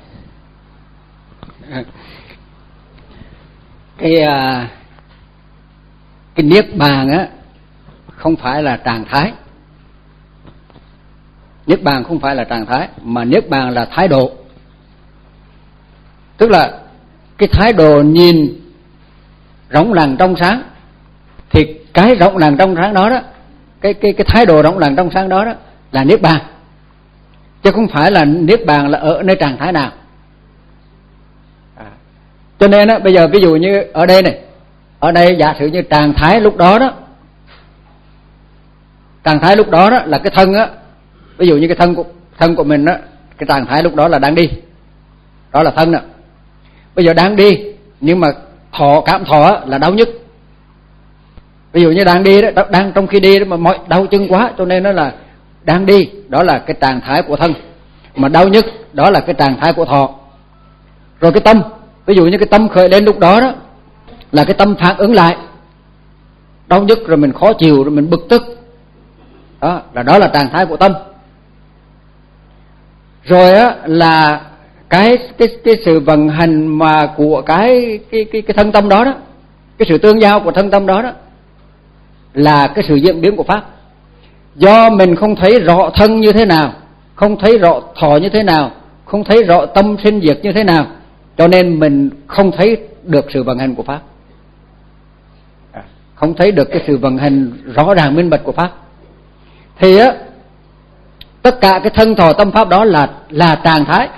Cái uh, cái niết bàn á không phải là trạng thái. Niết bàn không phải là trạng thái, mà niết bàn là thái độ. Tức là cái thái độ nhìn rộng lặng trong sáng, thì cái rộng lặng trong sáng đó đó, cái cái cái thái độ rộng lặng trong sáng đó đó là niết bàn, chứ không phải là niết bàn là ở nơi trạng thái nào. À, cho nên á, bây giờ ví dụ như ở đây này, ở đây giả sử như trạng thái lúc đó đó, trạng thái lúc đó đó là cái thân á, ví dụ như cái thân của thân của mình đó, cái trạng thái lúc đó là đang đi, đó là thân đó. Bây giờ đang đi nhưng mà thọ cảm thọ là đau nhức. Ví dụ như đang đi đó, đang trong khi đi đó mà mọi đau chân quá, cho nên nó là đang đi, đó là cái trạng thái của thân. Mà đau nhức đó là cái trạng thái của thọ. Rồi cái tâm, ví dụ như cái tâm khởi lên lúc đó đó là cái tâm phản ứng lại, đau nhức rồi mình khó chịu rồi mình bực tức, đó là đó là trạng thái của tâm. Rồi á là cái cái cái sự vận hành mà của cái cái cái cái thân tâm đó đó, cái sự tương giao của thân tâm đó đó là cái sự diễn biến của pháp. Do mình không thấy rõ thân như thế nào, không thấy rõ thọ như thế nào, không thấy rõ tâm sinh diệt như thế nào, cho nên mình không thấy được sự vận hành của pháp, không thấy được cái sự vận hành rõ ràng minh bạch của pháp. Thì á, tất cả cái thân thọ tâm pháp đó là là trạng thái.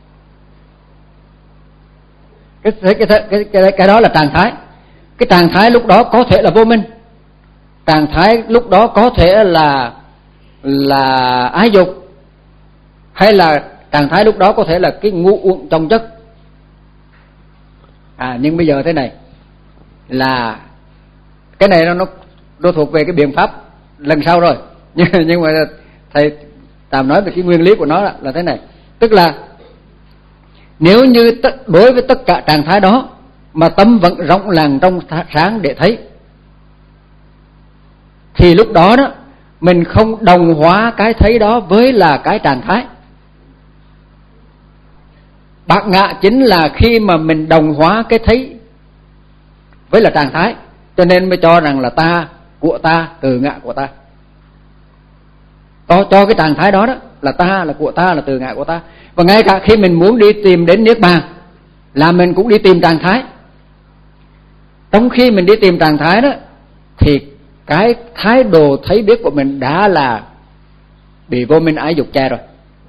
Cái cái cái cái cái, cái đó là trạng thái. Cái trạng thái lúc đó có thể là vô minh, trạng thái lúc đó có thể là là ái dục, hay là trạng thái lúc đó có thể là cái ngũ uẩn trong chất. À nhưng bây giờ thế này là cái này nó nó thuộc về cái biện pháp lần sau rồi. nhưng nhưng mà thầy tạm nói về cái nguyên lý của nó là, là thế này, tức là nếu như tất, đối với tất cả trạng thái đó mà tâm vẫn rộng lặng trong sáng để thấy, thì lúc đó đó mình không đồng hóa cái thấy đó với là cái trạng thái. Bát ngã chính là khi mà mình đồng hóa cái thấy với là trạng thái, cho nên mới cho rằng là ta, của ta, từ ngã của ta. Cho, cho cái trạng thái đó đó là ta, là của ta, là từ ngã của ta. Và ngay cả khi mình muốn đi tìm đến niết bàn là mình cũng đi tìm trạng thái. Trong khi mình đi tìm trạng thái đó thì cái thái độ thấy biết của mình đã là bị vô minh ái dục che rồi.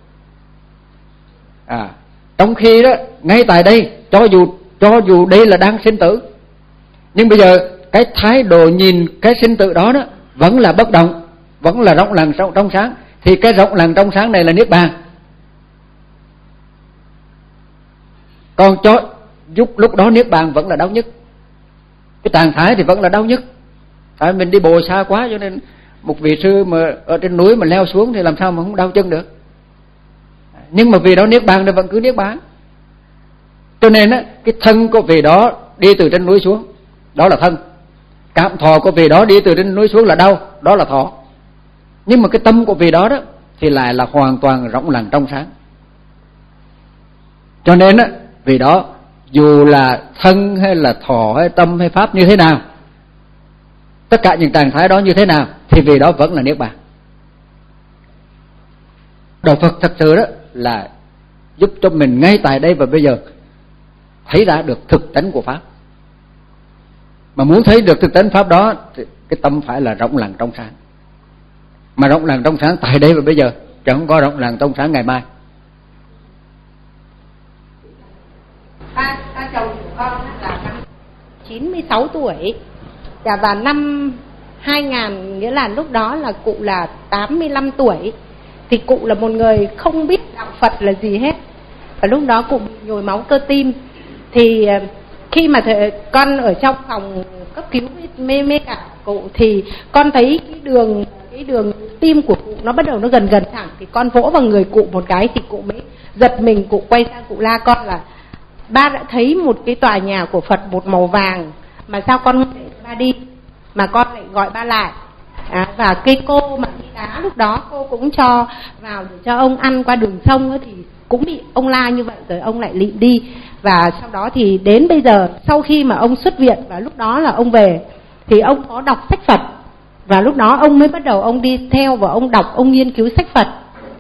À, trong khi đó ngay tại đây, cho dù cho dù đây là đang sinh tử, nhưng bây giờ cái thái độ nhìn cái sinh tử đó đó vẫn là bất động, vẫn là rộng lặng trong, trong sáng, thì cái rộng lặng trong sáng này là niết bàn. Còn cho giúp lúc đó niết bàn vẫn là đau nhức, cái trạng thái thì vẫn là đau nhức. Tại mình đi bộ xa quá, cho nên một vị sư mà ở trên núi mà leo xuống thì làm sao mà không đau chân được. nhưng mà vị đó niết bàn thì vẫn cứ niết bàn. Cho nên á, cái thân của vị đó đi từ trên núi xuống, đó là thân. Cảm thọ của vị đó đi từ trên núi xuống là đau, đó là thọ. Nhưng mà cái tâm của vị đó đó thì lại là hoàn toàn rộng lặng trong sáng. Cho nên á, vị đó dù là thân hay là thọ hay tâm hay pháp như thế nào, tất cả những trạng thái đó như thế nào, thì vị đó vẫn là niết bàn. Đạo Phật thật sự đó là giúp cho mình ngay tại đây và bây giờ thấy ra được thực tánh của pháp. Mà muốn thấy được thực tánh pháp đó thì cái tâm phải là rộng lặng trong sáng. Mà rộng lặng trong sáng tại đây và bây giờ, chứ không có rộng lặng trong sáng ngày mai. Ba, ba chồng của con là năm chín mươi sáu tuổi, và vào năm hai nghìn, nghĩa là lúc đó là cụ là tám mươi lăm tuổi. Thì cụ là một người không biết đạo Phật là gì hết, và lúc đó cụ bị nhồi máu cơ tim. Thì khi mà thầy, con ở trong phòng cấp cứu mê mê cả cụ, thì con thấy cái đường cái đường tim của cụ nó bắt đầu nó gần gần thẳng. Thì con vỗ vào người cụ một cái thì cụ mới giật mình, cụ quay sang cụ la con là: ba đã thấy một cái tòa nhà của Phật một màu vàng, mà sao con không để ba đi, mà con lại gọi ba lại. À, và cái cô mà đi đá lúc đó cô cũng cho vào để cho ông ăn qua đường sông ấy, thì cũng bị ông la như vậy rồi ông lại lịm đi. Và sau đó thì đến bây giờ, sau khi mà ông xuất viện và lúc đó là ông về, thì ông có đọc sách Phật, và lúc đó ông mới bắt đầu ông đi theo và ông đọc, ông nghiên cứu sách Phật.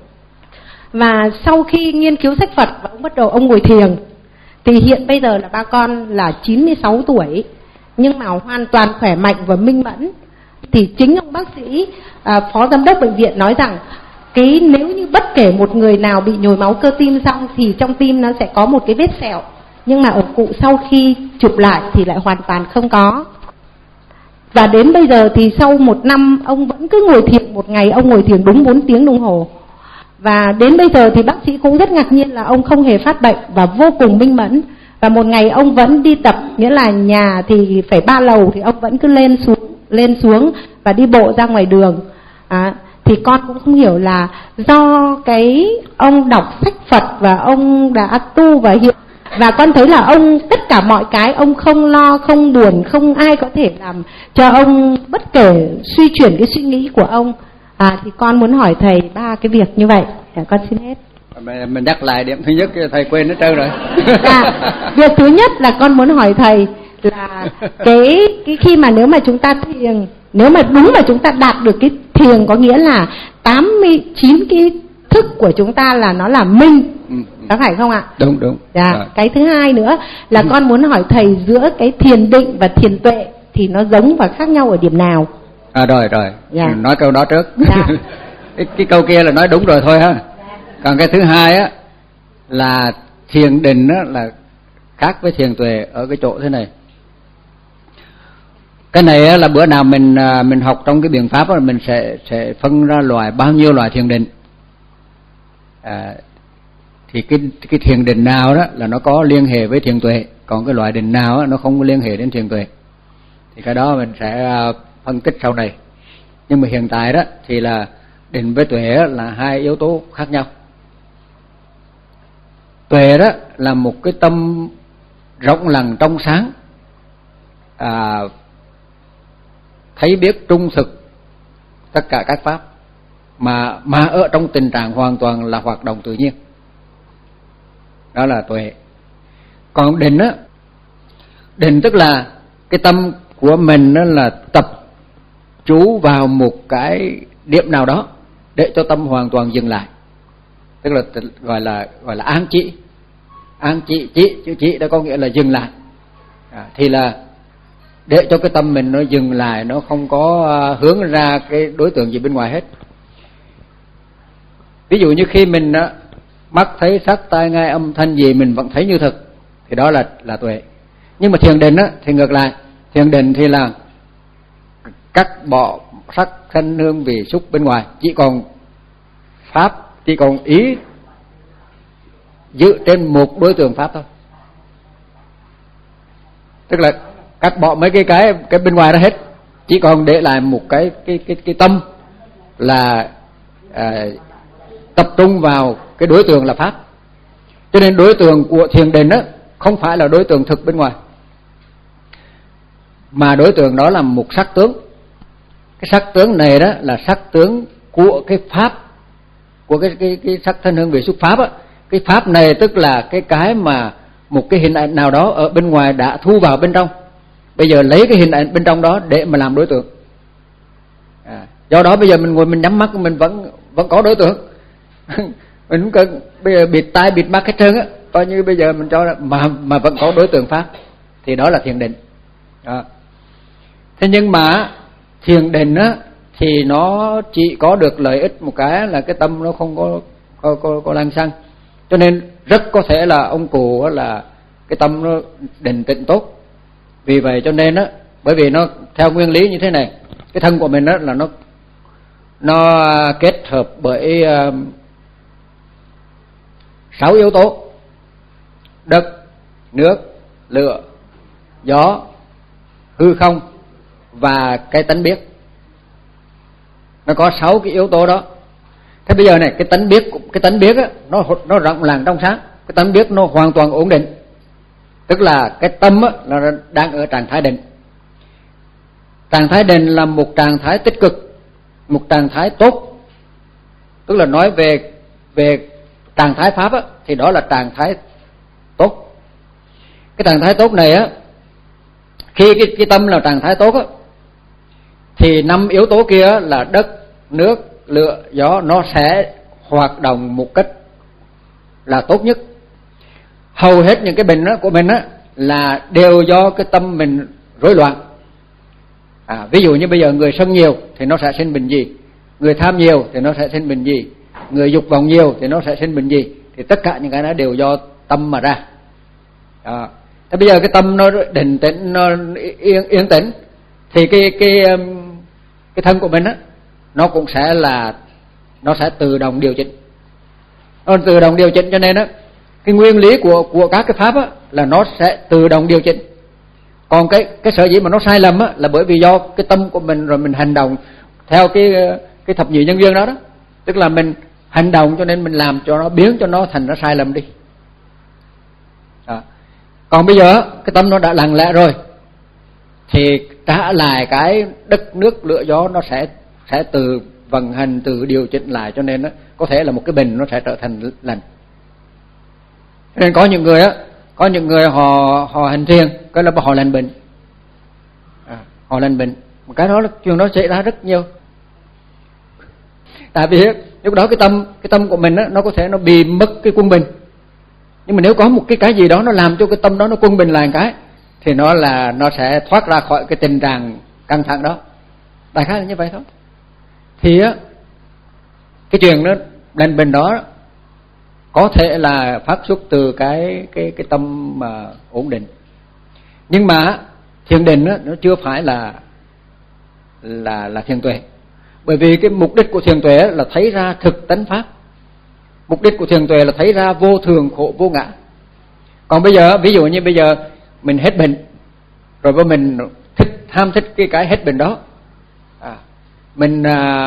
Và sau khi nghiên cứu sách Phật và ông bắt đầu ông ngồi thiền, thì hiện bây giờ là ba con là chín mươi sáu tuổi, nhưng mà hoàn toàn khỏe mạnh và minh mẫn. Thì chính ông bác sĩ à, phó giám đốc bệnh viện nói rằng cái nếu như bất kể một người nào bị nhồi máu cơ tim xong thì trong tim nó sẽ có một cái vết sẹo, nhưng mà ở cụ sau khi chụp lại thì lại hoàn toàn không có. Và đến bây giờ thì sau một năm ông vẫn cứ ngồi thiền, một ngày ông ngồi thiền đúng bốn tiếng đồng hồ. Và đến bây giờ thì bác sĩ cũng rất ngạc nhiên là ông không hề phát bệnh và vô cùng minh mẫn. Và một ngày ông vẫn đi tập, nghĩa là nhà thì phải ba lầu thì ông vẫn cứ lên xuống lên xuống và đi bộ ra ngoài đường. À, thì con cũng không hiểu là do cái ông đọc sách Phật và ông đã tu và hiểu, và con thấy là ông tất cả mọi cái ông không lo, không buồn, không ai có thể làm cho ông bất kể suy chuyển cái suy nghĩ của ông. À, thì con muốn hỏi thầy ba cái việc như vậy. Dạ, con xin hết. Mình nhắc lại điểm thứ nhất, thầy quên hết trơn rồi. Dạ, việc thứ nhất là con muốn hỏi thầy là cái cái khi mà nếu mà chúng ta thiền, nếu mà đúng mà chúng ta đạt được cái thiền, có nghĩa là tám mươi chín cái thức của chúng ta là nó là minh, ừ, có phải không ạ? Đúng đúng. Dạ. À. Cái thứ hai nữa là ừ. con muốn hỏi thầy giữa cái thiền định và thiền tuệ thì nó giống và khác nhau ở điểm nào? À rồi rồi. Dạ. Nói câu đó trước. Dạ. cái, cái câu kia là nói đúng rồi thôi ha. Dạ. Còn cái thứ hai á là thiền định á là khác với thiền tuệ ở cái chỗ thế này. Cái này là bữa nào mình mình học trong cái biện pháp là mình sẽ sẽ phân ra loại bao nhiêu loại thiền định. À, thì cái cái thiền định nào đó là nó có liên hệ với thiền tuệ, còn cái loại định nào đó, nó không có liên hệ đến thiền tuệ. Thì cái đó mình sẽ phân tích sau này. Nhưng mà hiện tại đó thì là định với tuệ là hai yếu tố khác nhau. Tuệ đó là một cái tâm rộng lặng trong sáng, à, thấy biết trung thực tất cả các pháp, mà mà ở trong tình trạng hoàn toàn là hoạt động tự nhiên, đó là tuệ. Còn định á, định tức là cái tâm của mình đó là tập chú vào một cái điểm nào đó để cho tâm hoàn toàn dừng lại, tức là gọi là gọi là an chỉ. An chỉ, chỉ chữ chỉ đó có nghĩa là dừng lại. À, thì là để cho cái tâm mình nó dừng lại, nó không có hướng ra cái đối tượng gì bên ngoài hết. Ví dụ như khi mình á, mắt thấy sắc, tai nghe âm thanh gì mình vẫn thấy như thực, thì đó là là tuệ. Nhưng mà thiền định á thì ngược lại, thiền định thì là cắt bỏ sắc thanh hương vị xúc bên ngoài, chỉ còn pháp, chỉ còn ý giữ trên một đối tượng pháp thôi. Tức là cắt bỏ mấy cái cái cái bên ngoài đó hết, chỉ còn để lại một cái cái cái cái tâm là à, tập trung vào cái cái đối tượng là pháp. Cho nên đối tượng của thiền định á không phải là đối tượng thực bên ngoài, mà đối tượng đó là một sắc tướng. Cái sắc tướng này đó là sắc tướng của cái pháp, của cái cái cái sắc thân hương vị xúc pháp á. Cái pháp này tức là cái cái mà một cái hình ảnh nào đó ở bên ngoài đã thu vào bên trong, bây giờ lấy cái hình ảnh bên trong đó để mà làm đối tượng. À, do đó bây giờ mình ngồi mình nhắm mắt mình vẫn vẫn có đối tượng. Mình không cần bây giờ bịt tai bịt mắt hết trơn á, coi như bây giờ mình cho mà mà vẫn có đối tượng pháp, thì đó là thiền định. À. Thế nhưng mà thiền định á thì nó chỉ có được lợi ích một cái là cái tâm nó không có có có, có lăng xăng, cho nên rất có thể là ông cụ là cái tâm nó định tĩnh tốt. Vì vậy cho nên á, bởi vì nó theo nguyên lý như thế này, cái thân của mình á là nó nó kết hợp bởi uh, sáu yếu tố: đất, nước, lửa, gió, hư không và cái tánh biết. Nó có sáu cái yếu tố đó. Thế bây giờ này, cái tánh biết cái tánh biết á nó nó rộng làng trong sáng, cái tánh biết nó hoàn toàn ổn định. Tức là cái tâm á là đang ở trạng thái định. Trạng thái định là một trạng thái tích cực, một trạng thái tốt. Tức là nói về về trạng thái pháp á thì đó là trạng thái tốt. Cái trạng thái tốt này á, khi cái, cái tâm là trạng thái tốt á thì năm yếu tố kia là đất, nước, lửa, gió nó sẽ hoạt động một cách là tốt nhất. Hầu hết những cái bệnh đó của mình á là đều do cái tâm mình rối loạn. À, ví dụ như bây giờ người sân nhiều thì nó sẽ sinh bệnh gì, người tham nhiều thì nó sẽ sinh bệnh gì, người dục vọng nhiều thì nó sẽ sinh bệnh gì, thì tất cả những cái đó đều do tâm mà ra. À, thế bây giờ cái tâm nó định tĩnh, nó yên, yên tĩnh thì cái cái cái thân của mình á nó cũng sẽ là nó sẽ tự động điều chỉnh, nó tự động điều chỉnh. Cho nên á cái nguyên lý của của các cái pháp á là nó sẽ tự động điều chỉnh. Còn cái cái sở dĩ mà nó sai lầm á là bởi vì do cái tâm của mình rồi mình hành động theo cái cái thập nhị nhân duyên đó đó, tức là mình hành động cho nên mình làm cho nó biến cho nó thành nó sai lầm đi. Đó. Còn bây giờ cái tâm nó đã lặng lẽ rồi thì trả lại cái đất nước lửa gió nó sẽ sẽ từ vận hành, từ điều chỉnh lại, cho nên đó, có thể là một cái bệnh nó sẽ trở thành lành. Nên có những người á, có những người họ họ hành thiền cái là họ lành bệnh, à, họ lành bệnh. Một cái đó là chuyện đó xảy ra rất nhiều. Tại vì lúc đó cái tâm cái tâm của mình á nó có thể nó bị mất cái quân bình, nhưng mà nếu có một cái cái gì đó nó làm cho cái tâm đó nó quân bình lại cái thì nó là nó sẽ thoát ra khỏi cái tình trạng căng thẳng đó. Đại khái là như vậy thôi. Thì á cái chuyện đó lành bệnh đó có thể là phát xuất từ cái cái cái tâm mà ổn định, nhưng mà thiền định đó, nó chưa phải là là là thiền tuệ. Bởi vì cái mục đích của thiền tuệ là thấy ra thực tánh pháp, mục đích của thiền tuệ là thấy ra vô thường khổ vô ngã. Còn bây giờ ví dụ như bây giờ mình hết bệnh rồi và mình thích ham thích cái cái hết bệnh đó, à, mình à,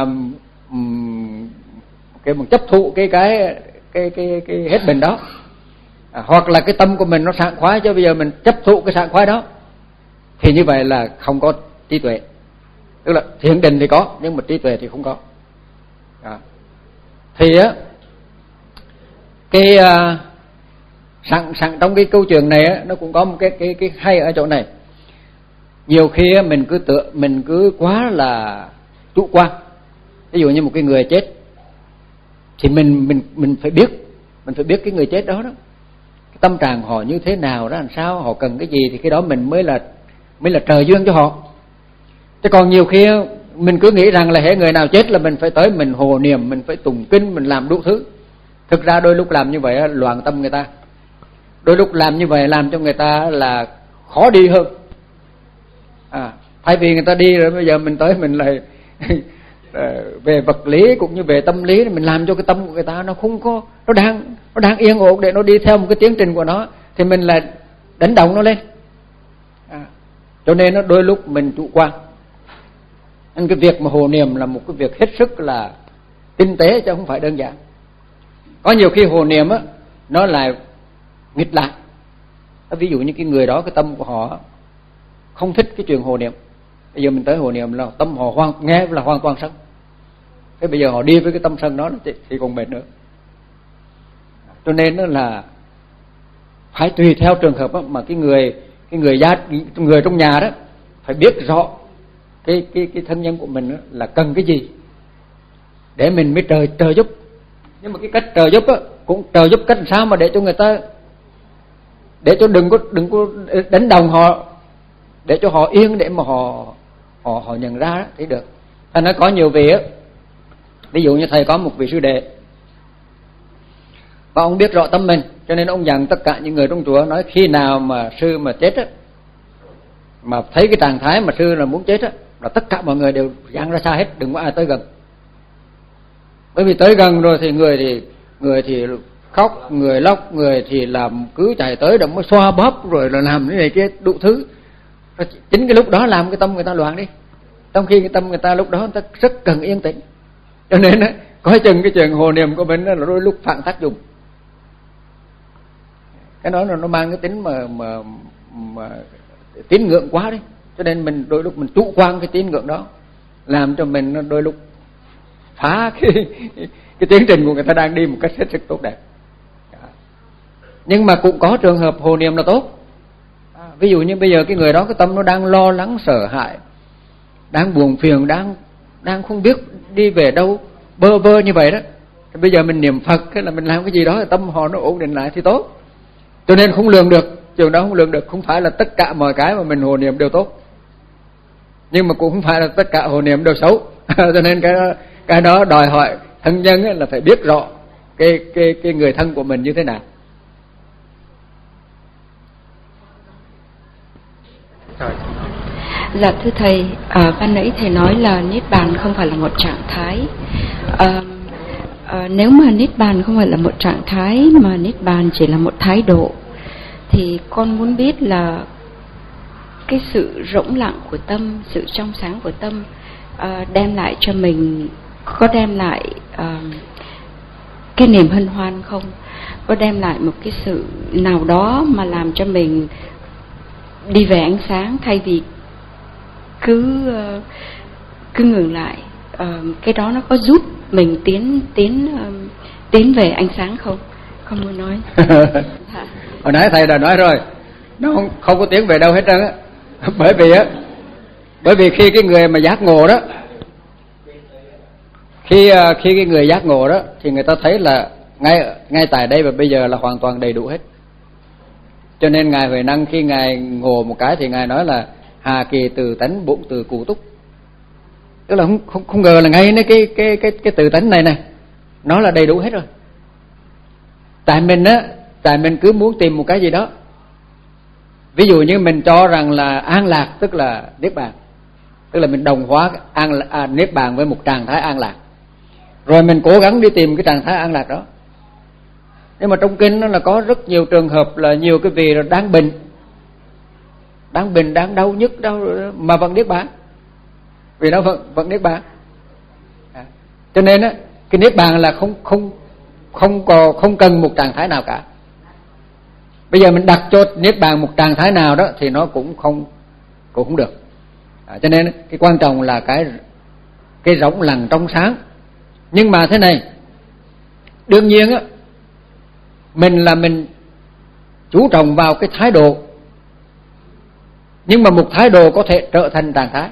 cái mình chấp thụ cái cái cái cái cái hết bệnh đó, à, hoặc là cái tâm của mình nó sảng khoái cho bây giờ mình chấp thụ cái sảng khoái đó, thì như vậy là không có trí tuệ. Tức là thiền định thì có nhưng mà trí tuệ thì không có. À, thì á cái à, sẵn sẵn trong cái câu chuyện này á, nó cũng có một cái cái cái hay ở chỗ này. Nhiều khi á, mình cứ tự mình cứ quá là chủ quan. Ví dụ như một cái người chết thì mình mình mình phải biết mình phải biết cái người chết đó đó, cái tâm trạng họ như thế nào đó, làm sao họ cần cái gì, thì cái đó mình mới là mới là trời duyên cho họ. Chứ còn nhiều khi mình cứ nghĩ rằng là hễ người nào chết là mình phải tới mình hồ niệm, mình phải tụng kinh, mình làm đủ thứ. Thực ra đôi lúc làm như vậy á, loạn tâm người ta. Đôi lúc làm như vậy làm cho người ta là khó đi hơn. À, thay vì người ta đi rồi bây giờ mình tới mình lại về vật lý cũng như về tâm lý, mình làm cho cái tâm của người ta nó không có, nó đang nó đang yên ổn để nó đi theo một cái tiến trình của nó, thì mình lại đánh động nó lên. À, cho nên nó đôi lúc mình chủ quan. Nên cái việc mà hồ niệm là một cái việc hết sức là tinh tế chứ không phải đơn giản. Có nhiều khi hồ niệm á nó lại nghịch lại. Ví dụ như cái người đó cái tâm của họ không thích cái chuyện hồ niệm. Bây giờ mình tới hồ niệm là tâm họ hoang, nghe là hoàn toàn sân. Thế bây giờ họ đi với cái tâm sân đó thì, thì còn mệt nữa. Cho nên đó là phải tùy theo trường hợp đó, mà cái người cái người gia người trong nhà đó phải biết rõ cái cái cái thân nhân của mình đó là cần cái gì để mình mới trợ trợ giúp. Nhưng mà cái cách trợ giúp á cũng trợ giúp cách sao mà để cho người ta, để cho đừng có đừng có đánh đồng họ, để cho họ yên, để mà họ họ họ nhận ra đó, thì được. Thành nó có nhiều vị á, ví dụ như thầy có một vị sư đệ và ông biết rõ tâm mình, cho nên ông dặn tất cả những người trong chùa nói khi nào mà sư mà chết á, mà thấy cái trạng thái mà sư là muốn chết á, là tất cả mọi người đều dán ra xa hết, đừng có ai tới gần. Bởi vì tới gần rồi thì người thì người thì khóc, người lóc, người thì làm cứ chạy tới đừng có xoa bóp rồi là làm cái này kia đủ thứ. Rồi chính cái lúc đó làm cái tâm người ta loạn đi, trong khi cái tâm người ta lúc đó người ta rất cần yên tĩnh. Cho nên á, coi chừng cái chuyện hồ niệm của mình là đôi lúc phản tác dụng. Cái đó là nó mang cái tính mà mà mà tín ngưỡng quá đấy. Cho nên mình đôi lúc mình chủ quan cái tín ngưỡng đó, làm cho mình nó đôi lúc phá cái cái tiến trình của người ta đang đi một cách hết sức tốt đẹp. Nhưng mà cũng có trường hợp hồ niệm là tốt. À, ví dụ như bây giờ cái người đó cái tâm nó đang lo lắng sợ hãi, đang buồn phiền, đang đang không biết đi về đâu, bơ vơ như vậy đó. Thì bây giờ mình niệm Phật hay là mình làm cái gì đó tâm họ nó ổn định lại thì tốt. Cho nên không lường được, trường đó không lường được, không phải là tất cả mọi cái mà mình hồ niệm đều tốt, nhưng mà cũng không phải là tất cả hồ niệm đều xấu. Cho nên cái đó, cái đó đòi hỏi thân nhân ấy là phải biết rõ cái cái cái người thân của mình như thế nào. Dạ thưa thầy, à, ban nãy thầy nói là niết bàn không phải là một trạng thái. À, à, nếu mà niết bàn không phải là một trạng thái mà niết bàn chỉ là một thái độ, thì con muốn biết là cái sự rỗng lặng của tâm, sự trong sáng của tâm à, đem lại cho mình, có đem lại à, cái niềm hân hoan không? Có đem lại một cái sự nào đó mà làm cho mình đi về ánh sáng, thay vì cứ cứ ngừng lại? Uh, cái đó nó có giúp mình tiến tiến uh, tiến về ánh sáng không? Không muốn nói. Hồi nãy thầy đã nói rồi, nó không, không có tiến về đâu hết trơn á. Bởi vì á, bởi vì khi cái người mà giác ngộ đó, khi khi cái người giác ngộ đó thì người ta thấy là ngay ngay tại đây và bây giờ là hoàn toàn đầy đủ hết. Cho nên ngài Huệ Năng khi ngài ngộ một cái thì ngài nói là hà kỳ từ tánh bụng từ cụ túc. Tức là không không không ngờ là ngay cái cái cái cái cái từ tánh này này nó là đầy đủ hết rồi. Tại mình á, tại mình cứ muốn tìm một cái gì đó. Ví dụ như mình cho rằng là an lạc tức là niết bàn, tức là mình đồng hóa an à, niết bàn với một trạng thái an lạc, rồi mình cố gắng đi tìm cái trạng thái an lạc đó. Nhưng mà trong kinh nó là có rất nhiều trường hợp là nhiều cái vị đang bệnh, đang bệnh, đang đau nhức, đau mà vẫn niết bàn, vì nó vẫn vẫn niết bàn. À, cho nên á, cái niết bàn là không không không có không cần một trạng thái nào cả. Bây giờ mình đặt cho niết bàn một trạng thái nào đó thì nó cũng không cũng không được. À, cho nên cái quan trọng là cái cái rỗng lặng trong sáng. Nhưng mà thế này, đương nhiên á, mình là mình chú trọng vào cái thái độ, nhưng mà một thái độ có thể trở thành trạng thái,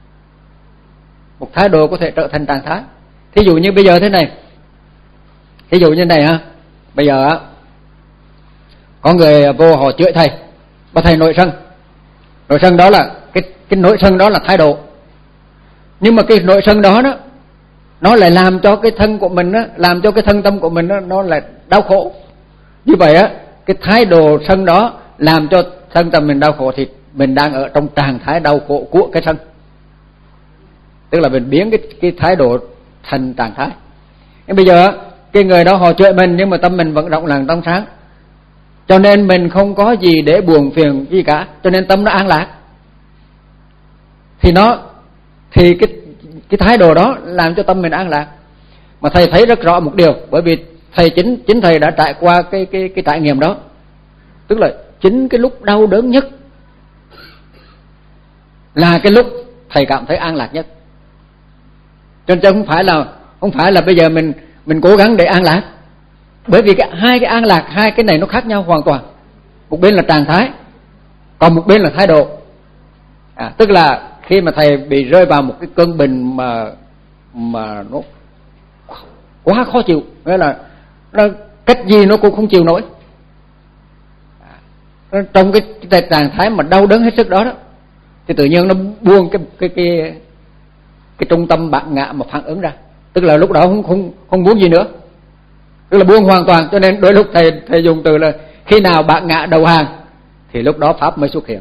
một thái độ có thể trở thành trạng thái. Thí dụ như bây giờ thế này, thí dụ như này ha, bây giờ á, có người vô họ chửi thầy, và thầy nổi sân, nổi sân đó là cái cái nổi sân đó là thái độ, nhưng mà cái nổi sân đó đó nó lại làm cho cái thân của mình á, làm cho cái thân tâm của mình đó, nó lại đau khổ. Như vậy á, cái thái độ sân đó làm cho thân tâm mình đau khổ thì mình đang ở trong trạng thái đau khổ của cái sân. Tức là mình biến cái cái thái độ thành trạng thái. Nhưng bây giờ cái người đó họ chửi mình nhưng mà tâm mình vẫn rộng lặng trong sáng, cho nên mình không có gì để buồn phiền gì cả, cho nên tâm nó an lạc. Thì nó thì cái cái thái độ đó làm cho tâm mình an lạc. Mà thầy thấy rất rõ một điều, bởi vì thầy chính chính thầy đã trải qua cái cái cái trải nghiệm đó. Tức là chính cái lúc đau đớn nhất là cái lúc thầy cảm thấy an lạc nhất. Cho nên không phải là không phải là bây giờ mình mình cố gắng để an lạc, bởi vì cái hai cái an lạc, hai cái này nó khác nhau hoàn toàn. Một bên là trạng thái, còn một bên là thái độ. À, tức là khi mà thầy bị rơi vào một cái cơn bệnh mà mà nó quá khó chịu, nghĩa là nó cách gì nó cũng không chịu nổi. À, trong cái, cái trạng thái mà đau đớn hết sức đó đó, thì tự nhiên nó buông cái cái cái cái trung tâm bản ngã mà phản ứng ra. Tức là lúc đó không không không muốn gì nữa, tức là buông hoàn toàn. Cho nên đôi lúc thầy thầy dùng từ là khi nào bản ngã đầu hàng thì lúc đó pháp mới xuất hiện.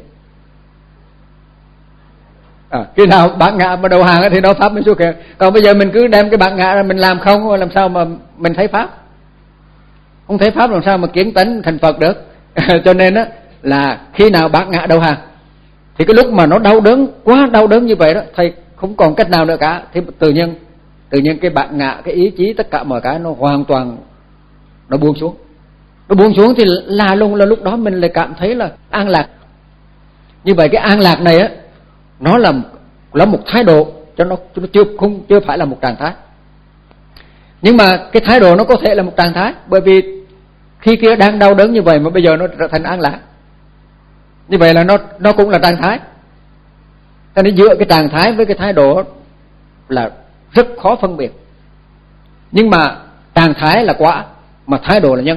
À, khi nào bản ngã mà đầu hàng thì đó pháp mới xuất hiện. Còn bây giờ mình cứ đem cái bản ngã ra mình làm không, làm sao mà mình thấy pháp? Không thấy pháp làm sao mà kiến tánh thành Phật được? Cho nên á là khi nào bản ngã đầu hàng thì cái lúc mà nó đau đớn, quá đau đớn như vậy đó, thầy không còn cách nào nữa cả, thì tự nhiên tự nhiên cái bản ngã, cái ý chí, tất cả mọi cái nó hoàn toàn nó buông xuống. Nó buông xuống thì là luôn là lúc đó mình lại cảm thấy là an lạc. Như vậy cái an lạc này á, nó là là một thái độ, cho nó, nó chưa không chưa phải là một trạng thái. Nhưng mà cái thái độ nó có thể là một trạng thái, bởi vì khi kia đang đau đớn như vậy mà bây giờ nó trở thành an lạc, như vậy là nó nó cũng là trạng thái. Cho nên giữa cái trạng thái với cái thái độ là rất khó phân biệt. Nhưng mà trạng thái là quả, mà thái độ là nhân.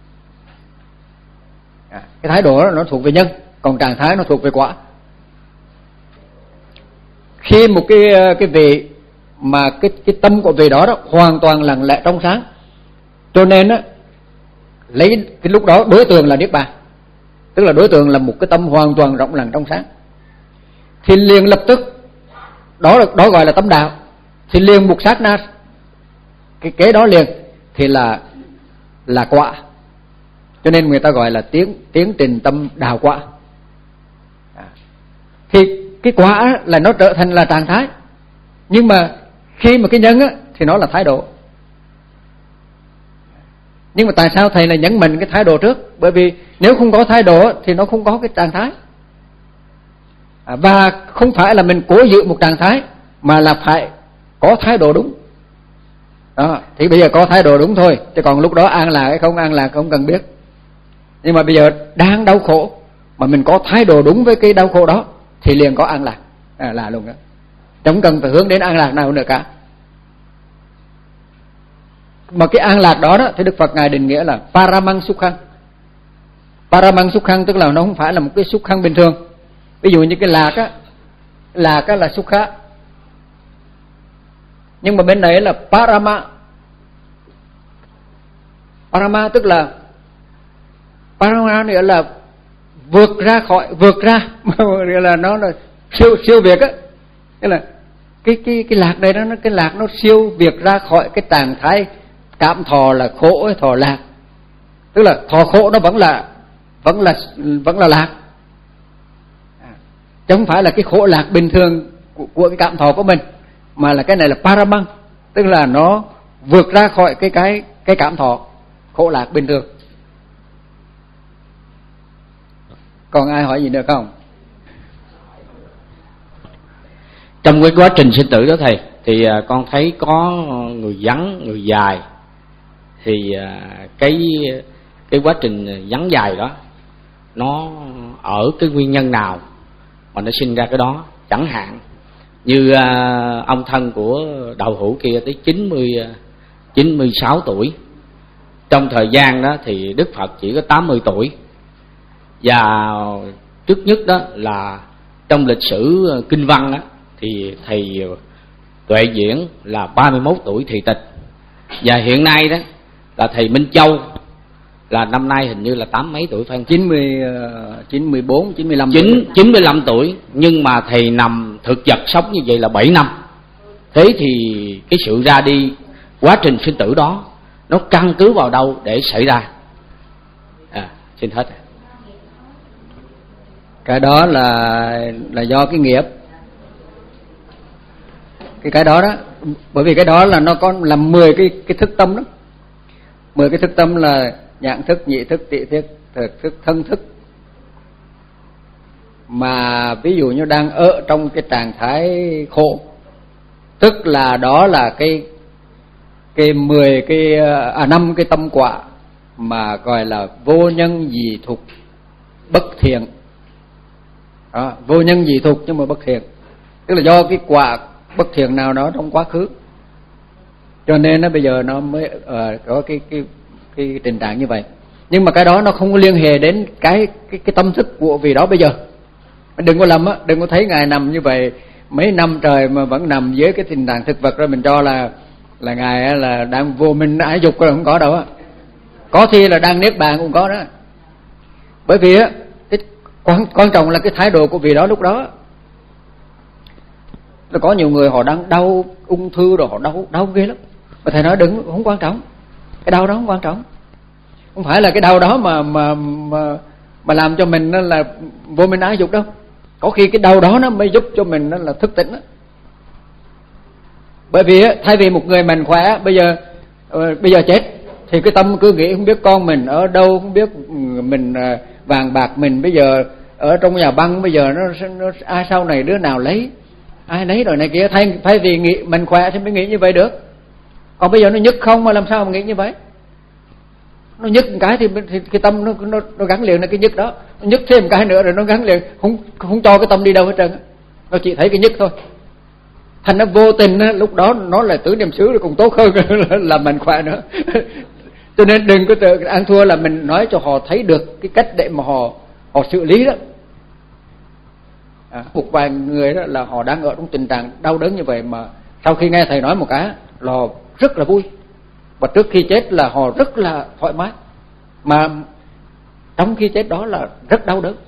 À, cái thái độ đó nó thuộc về nhân, còn trạng thái nó thuộc về quả. Khi một cái cái vị mà cái cái tâm của vị đó đó hoàn toàn lặng lẽ trong sáng, cho nên á lấy cái lúc đó đối tượng là niết bàn, tức là đối tượng là một cái tâm hoàn toàn rộng lặng trong sáng, thì liền lập tức đó là đó gọi là tâm đạo. Thì liền một sát na cái kế đó liền thì là là quả. Cho nên người ta gọi là tiến tiến trình tâm đào quả. À, thì cái quả là nó trở thành là trạng thái, nhưng mà khi mà cái nhân á thì nó là thái độ. Nhưng mà tại sao thầy lại nhấn mạnh cái thái độ trước? Bởi vì nếu không có thái độ thì nó không có cái trạng thái. À, và không phải là mình cố giữ một trạng thái, mà là phải có thái độ đúng. Đó, thì bây giờ có thái độ đúng thôi, chứ còn lúc đó an lạc hay không an lạc không cần biết. Nhưng mà bây giờ đang đau khổ mà mình có thái độ đúng với cái đau khổ đó thì liền có an lạc. À, là luôn đó. Chẳng cần phải hướng đến an lạc nào nữa cả. Mà cái an lạc đó, đó thì Đức Phật Ngài định nghĩa là Paramang Sukhang. Paramang Sukhang tức là nó không phải là một cái Sukhang bình thường. Ví dụ như cái lạc á, lạc á là Sukha, nhưng mà bên này là Parama. Parama tức là Parama nghĩa là vượt ra khỏi, vượt ra nghĩa là nó là siêu siêu việt á. Tức là cái cái cái lạc này đó, nó cái lạc nó siêu việt ra khỏi cái trạng thái cảm thọ là khổ hay thọ lạc. Tức là thọ khổ nó vẫn là vẫn là vẫn là lạc, chứ không phải là cái khổ lạc bình thường của, của cái cảm thọ của mình, mà là cái này là Paramang, tức là nó vượt ra khỏi cái cái cái cảm thọ khổ lạc bình thường. Còn ai hỏi gì nữa không? Trong cái quá trình sinh tử đó thầy, thì con thấy có người vắng, người dài. Thì cái cái quá trình vắng dài đó nó ở cái nguyên nhân nào mà nó sinh ra cái đó? Chẳng hạn như uh, ông thân của đạo hữu kia tới chín mươi, chín mươi sáu tuổi. Trong thời gian đó thì Đức Phật chỉ có tám mươi tuổi. Và trước nhất đó là trong lịch sử kinh văn đó, thì thầy Tuệ Diễn là ba mươi mốt tuổi thị tịch. Và hiện nay đó là thầy Minh Châu là năm nay hình như là tám mấy tuổi phải không? chín mươi, chín mươi bốn, chín mươi lăm chín, chín mươi lăm tuổi. Nhưng mà thầy nằm thực vật sống như vậy là bảy năm. Thế thì cái sự ra đi, quá trình sinh tử đó nó căn cứ vào đâu để xảy ra? À, xin hết. Cái đó là là do cái nghiệp. Cái cái đó đó, bởi vì cái đó là nó có làm mười cái cái thức tâm đó. Mười cái thức tâm là nhãn thức, nhị thức, tỷ thức, thực thức, thân thức. Mà ví dụ như đang ở trong cái trạng thái khổ, tức là đó là cái cái mười cái à năm cái tâm quả mà gọi là vô nhân dị thục bất thiện. Đó, vô nhân dị thục nhưng mà bất thiện, tức là do cái quả bất thiện nào đó trong quá khứ, cho nên nó bây giờ nó mới uh, có cái cái cái tình trạng như vậy. Nhưng mà cái đó nó không có liên hệ đến cái cái cái tâm thức của vị đó bây giờ. Đừng có lầm á, đừng có thấy ngài nằm như vậy mấy năm trời mà vẫn nằm dưới cái tình trạng thực vật rồi mình cho là là ngài là đang vô minh ái dục, rồi không có đâu á. Có khi là đang niết bàn cũng có đó. Bởi vì á cái quan quan trọng là cái thái độ của vị đó lúc đó. Nó có nhiều người họ đang đau ung thư rồi họ đau đau ghê lắm, mà thầy nói đừng, không quan trọng, cái đau đó không quan trọng, không phải là cái đau đó mà mà mà mà làm cho mình là vô minh ái dục đâu. Có khi cái đau đó nó mới giúp cho mình là thức tỉnh đó. Bởi vì thay vì một người mạnh khỏe bây giờ uh, bây giờ chết thì cái tâm cứ nghĩ không biết con mình ở đâu, không biết mình uh, vàng bạc mình bây giờ ở trong nhà băng bây giờ nó, nó ai sau này đứa nào lấy, ai lấy rồi này kia. Thay thay vì nghĩ mình khỏe thì mới nghĩ như vậy được. Còn bây giờ nó nhức không mà làm sao mà nghĩ như vậy? Nó nhức một cái thì, thì cái tâm nó nó nó gắn liền là cái nhức đó, nó nhức thêm một cái nữa rồi nó gắn liền, không không cho cái tâm đi đâu hết trơn, nó chỉ thấy cái nhức thôi. Thành nó vô tình á, lúc đó nó là tứ niệm xứ rồi còn tốt hơn là mình khỏe nữa. Cho nên đừng có tự ăn thua, là mình nói cho họ thấy được cái cách để mà họ họ xử lý đó. À, một vài người đó là họ đang ở trong tình trạng đau đớn như vậy mà sau khi nghe thầy nói một cái là họ rất là vui, và trước khi chết là họ rất là thoải mái, mà trong khi chết đó là rất đau đớn.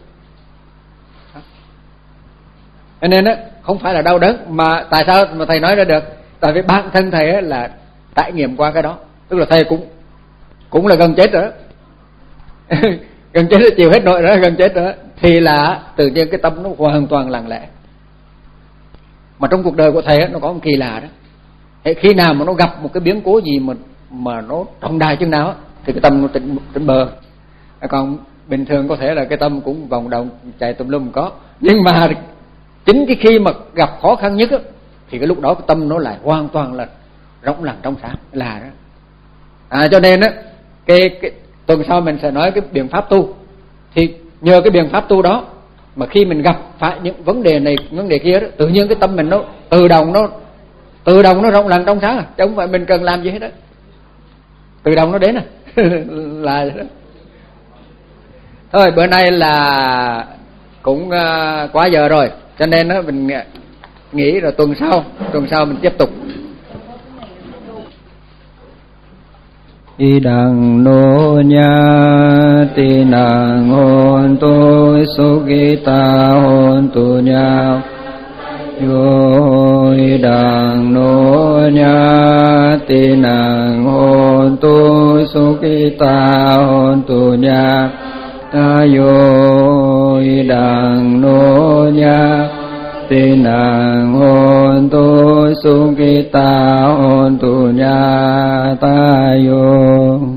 Cho nên á không phải là đau đớn, mà tại sao mà thầy nói ra được? Tại vì bản thân thầy á là trải nghiệm qua cái đó, tức là thầy cũng cũng là gần chết rồi đó. Gần chết là chịu hết nỗi đó, gần chết rồi đó. Thì là tự nhiên cái tâm nó hoàn toàn lặng lẽ. Mà trong cuộc đời của thầy á, nó có một kỳ lạ đó. Thế khi nào mà nó gặp một cái biến cố gì mà mà nó trọng đại chừng nào á, thì cái tâm nó tỉnh, tỉnh bờ. Còn bình thường có thể là cái tâm cũng vòng động chạy tùm lum có, nhưng mà chính cái khi mà gặp khó khăn nhất á, thì cái lúc đó cái tâm nó lại hoàn toàn là rộng lặng trong sáng là đó. À, cho nên á cái, cái tuần sau mình sẽ nói cái biện pháp tu. Thì nhờ cái biện pháp tu đó mà khi mình gặp phải những vấn đề này vấn đề kia đó, tự nhiên cái tâm mình nó tự động nó tự động nó rộng lặng trong sáng à, chứ không phải mình cần làm gì hết đó, tự động nó đến à. Là đó. Thôi bữa nay là cũng uh, quá giờ rồi, cho nên đó mình nghĩ rồi tuần sau tuần sau mình tiếp tục. Idang no nya tinang hon tu sukita hon tu nya yo idang no nya tinang hon tu sukita hon tu nya ta yo idang no nya tinang hon tu sukita hon tu nya ta yo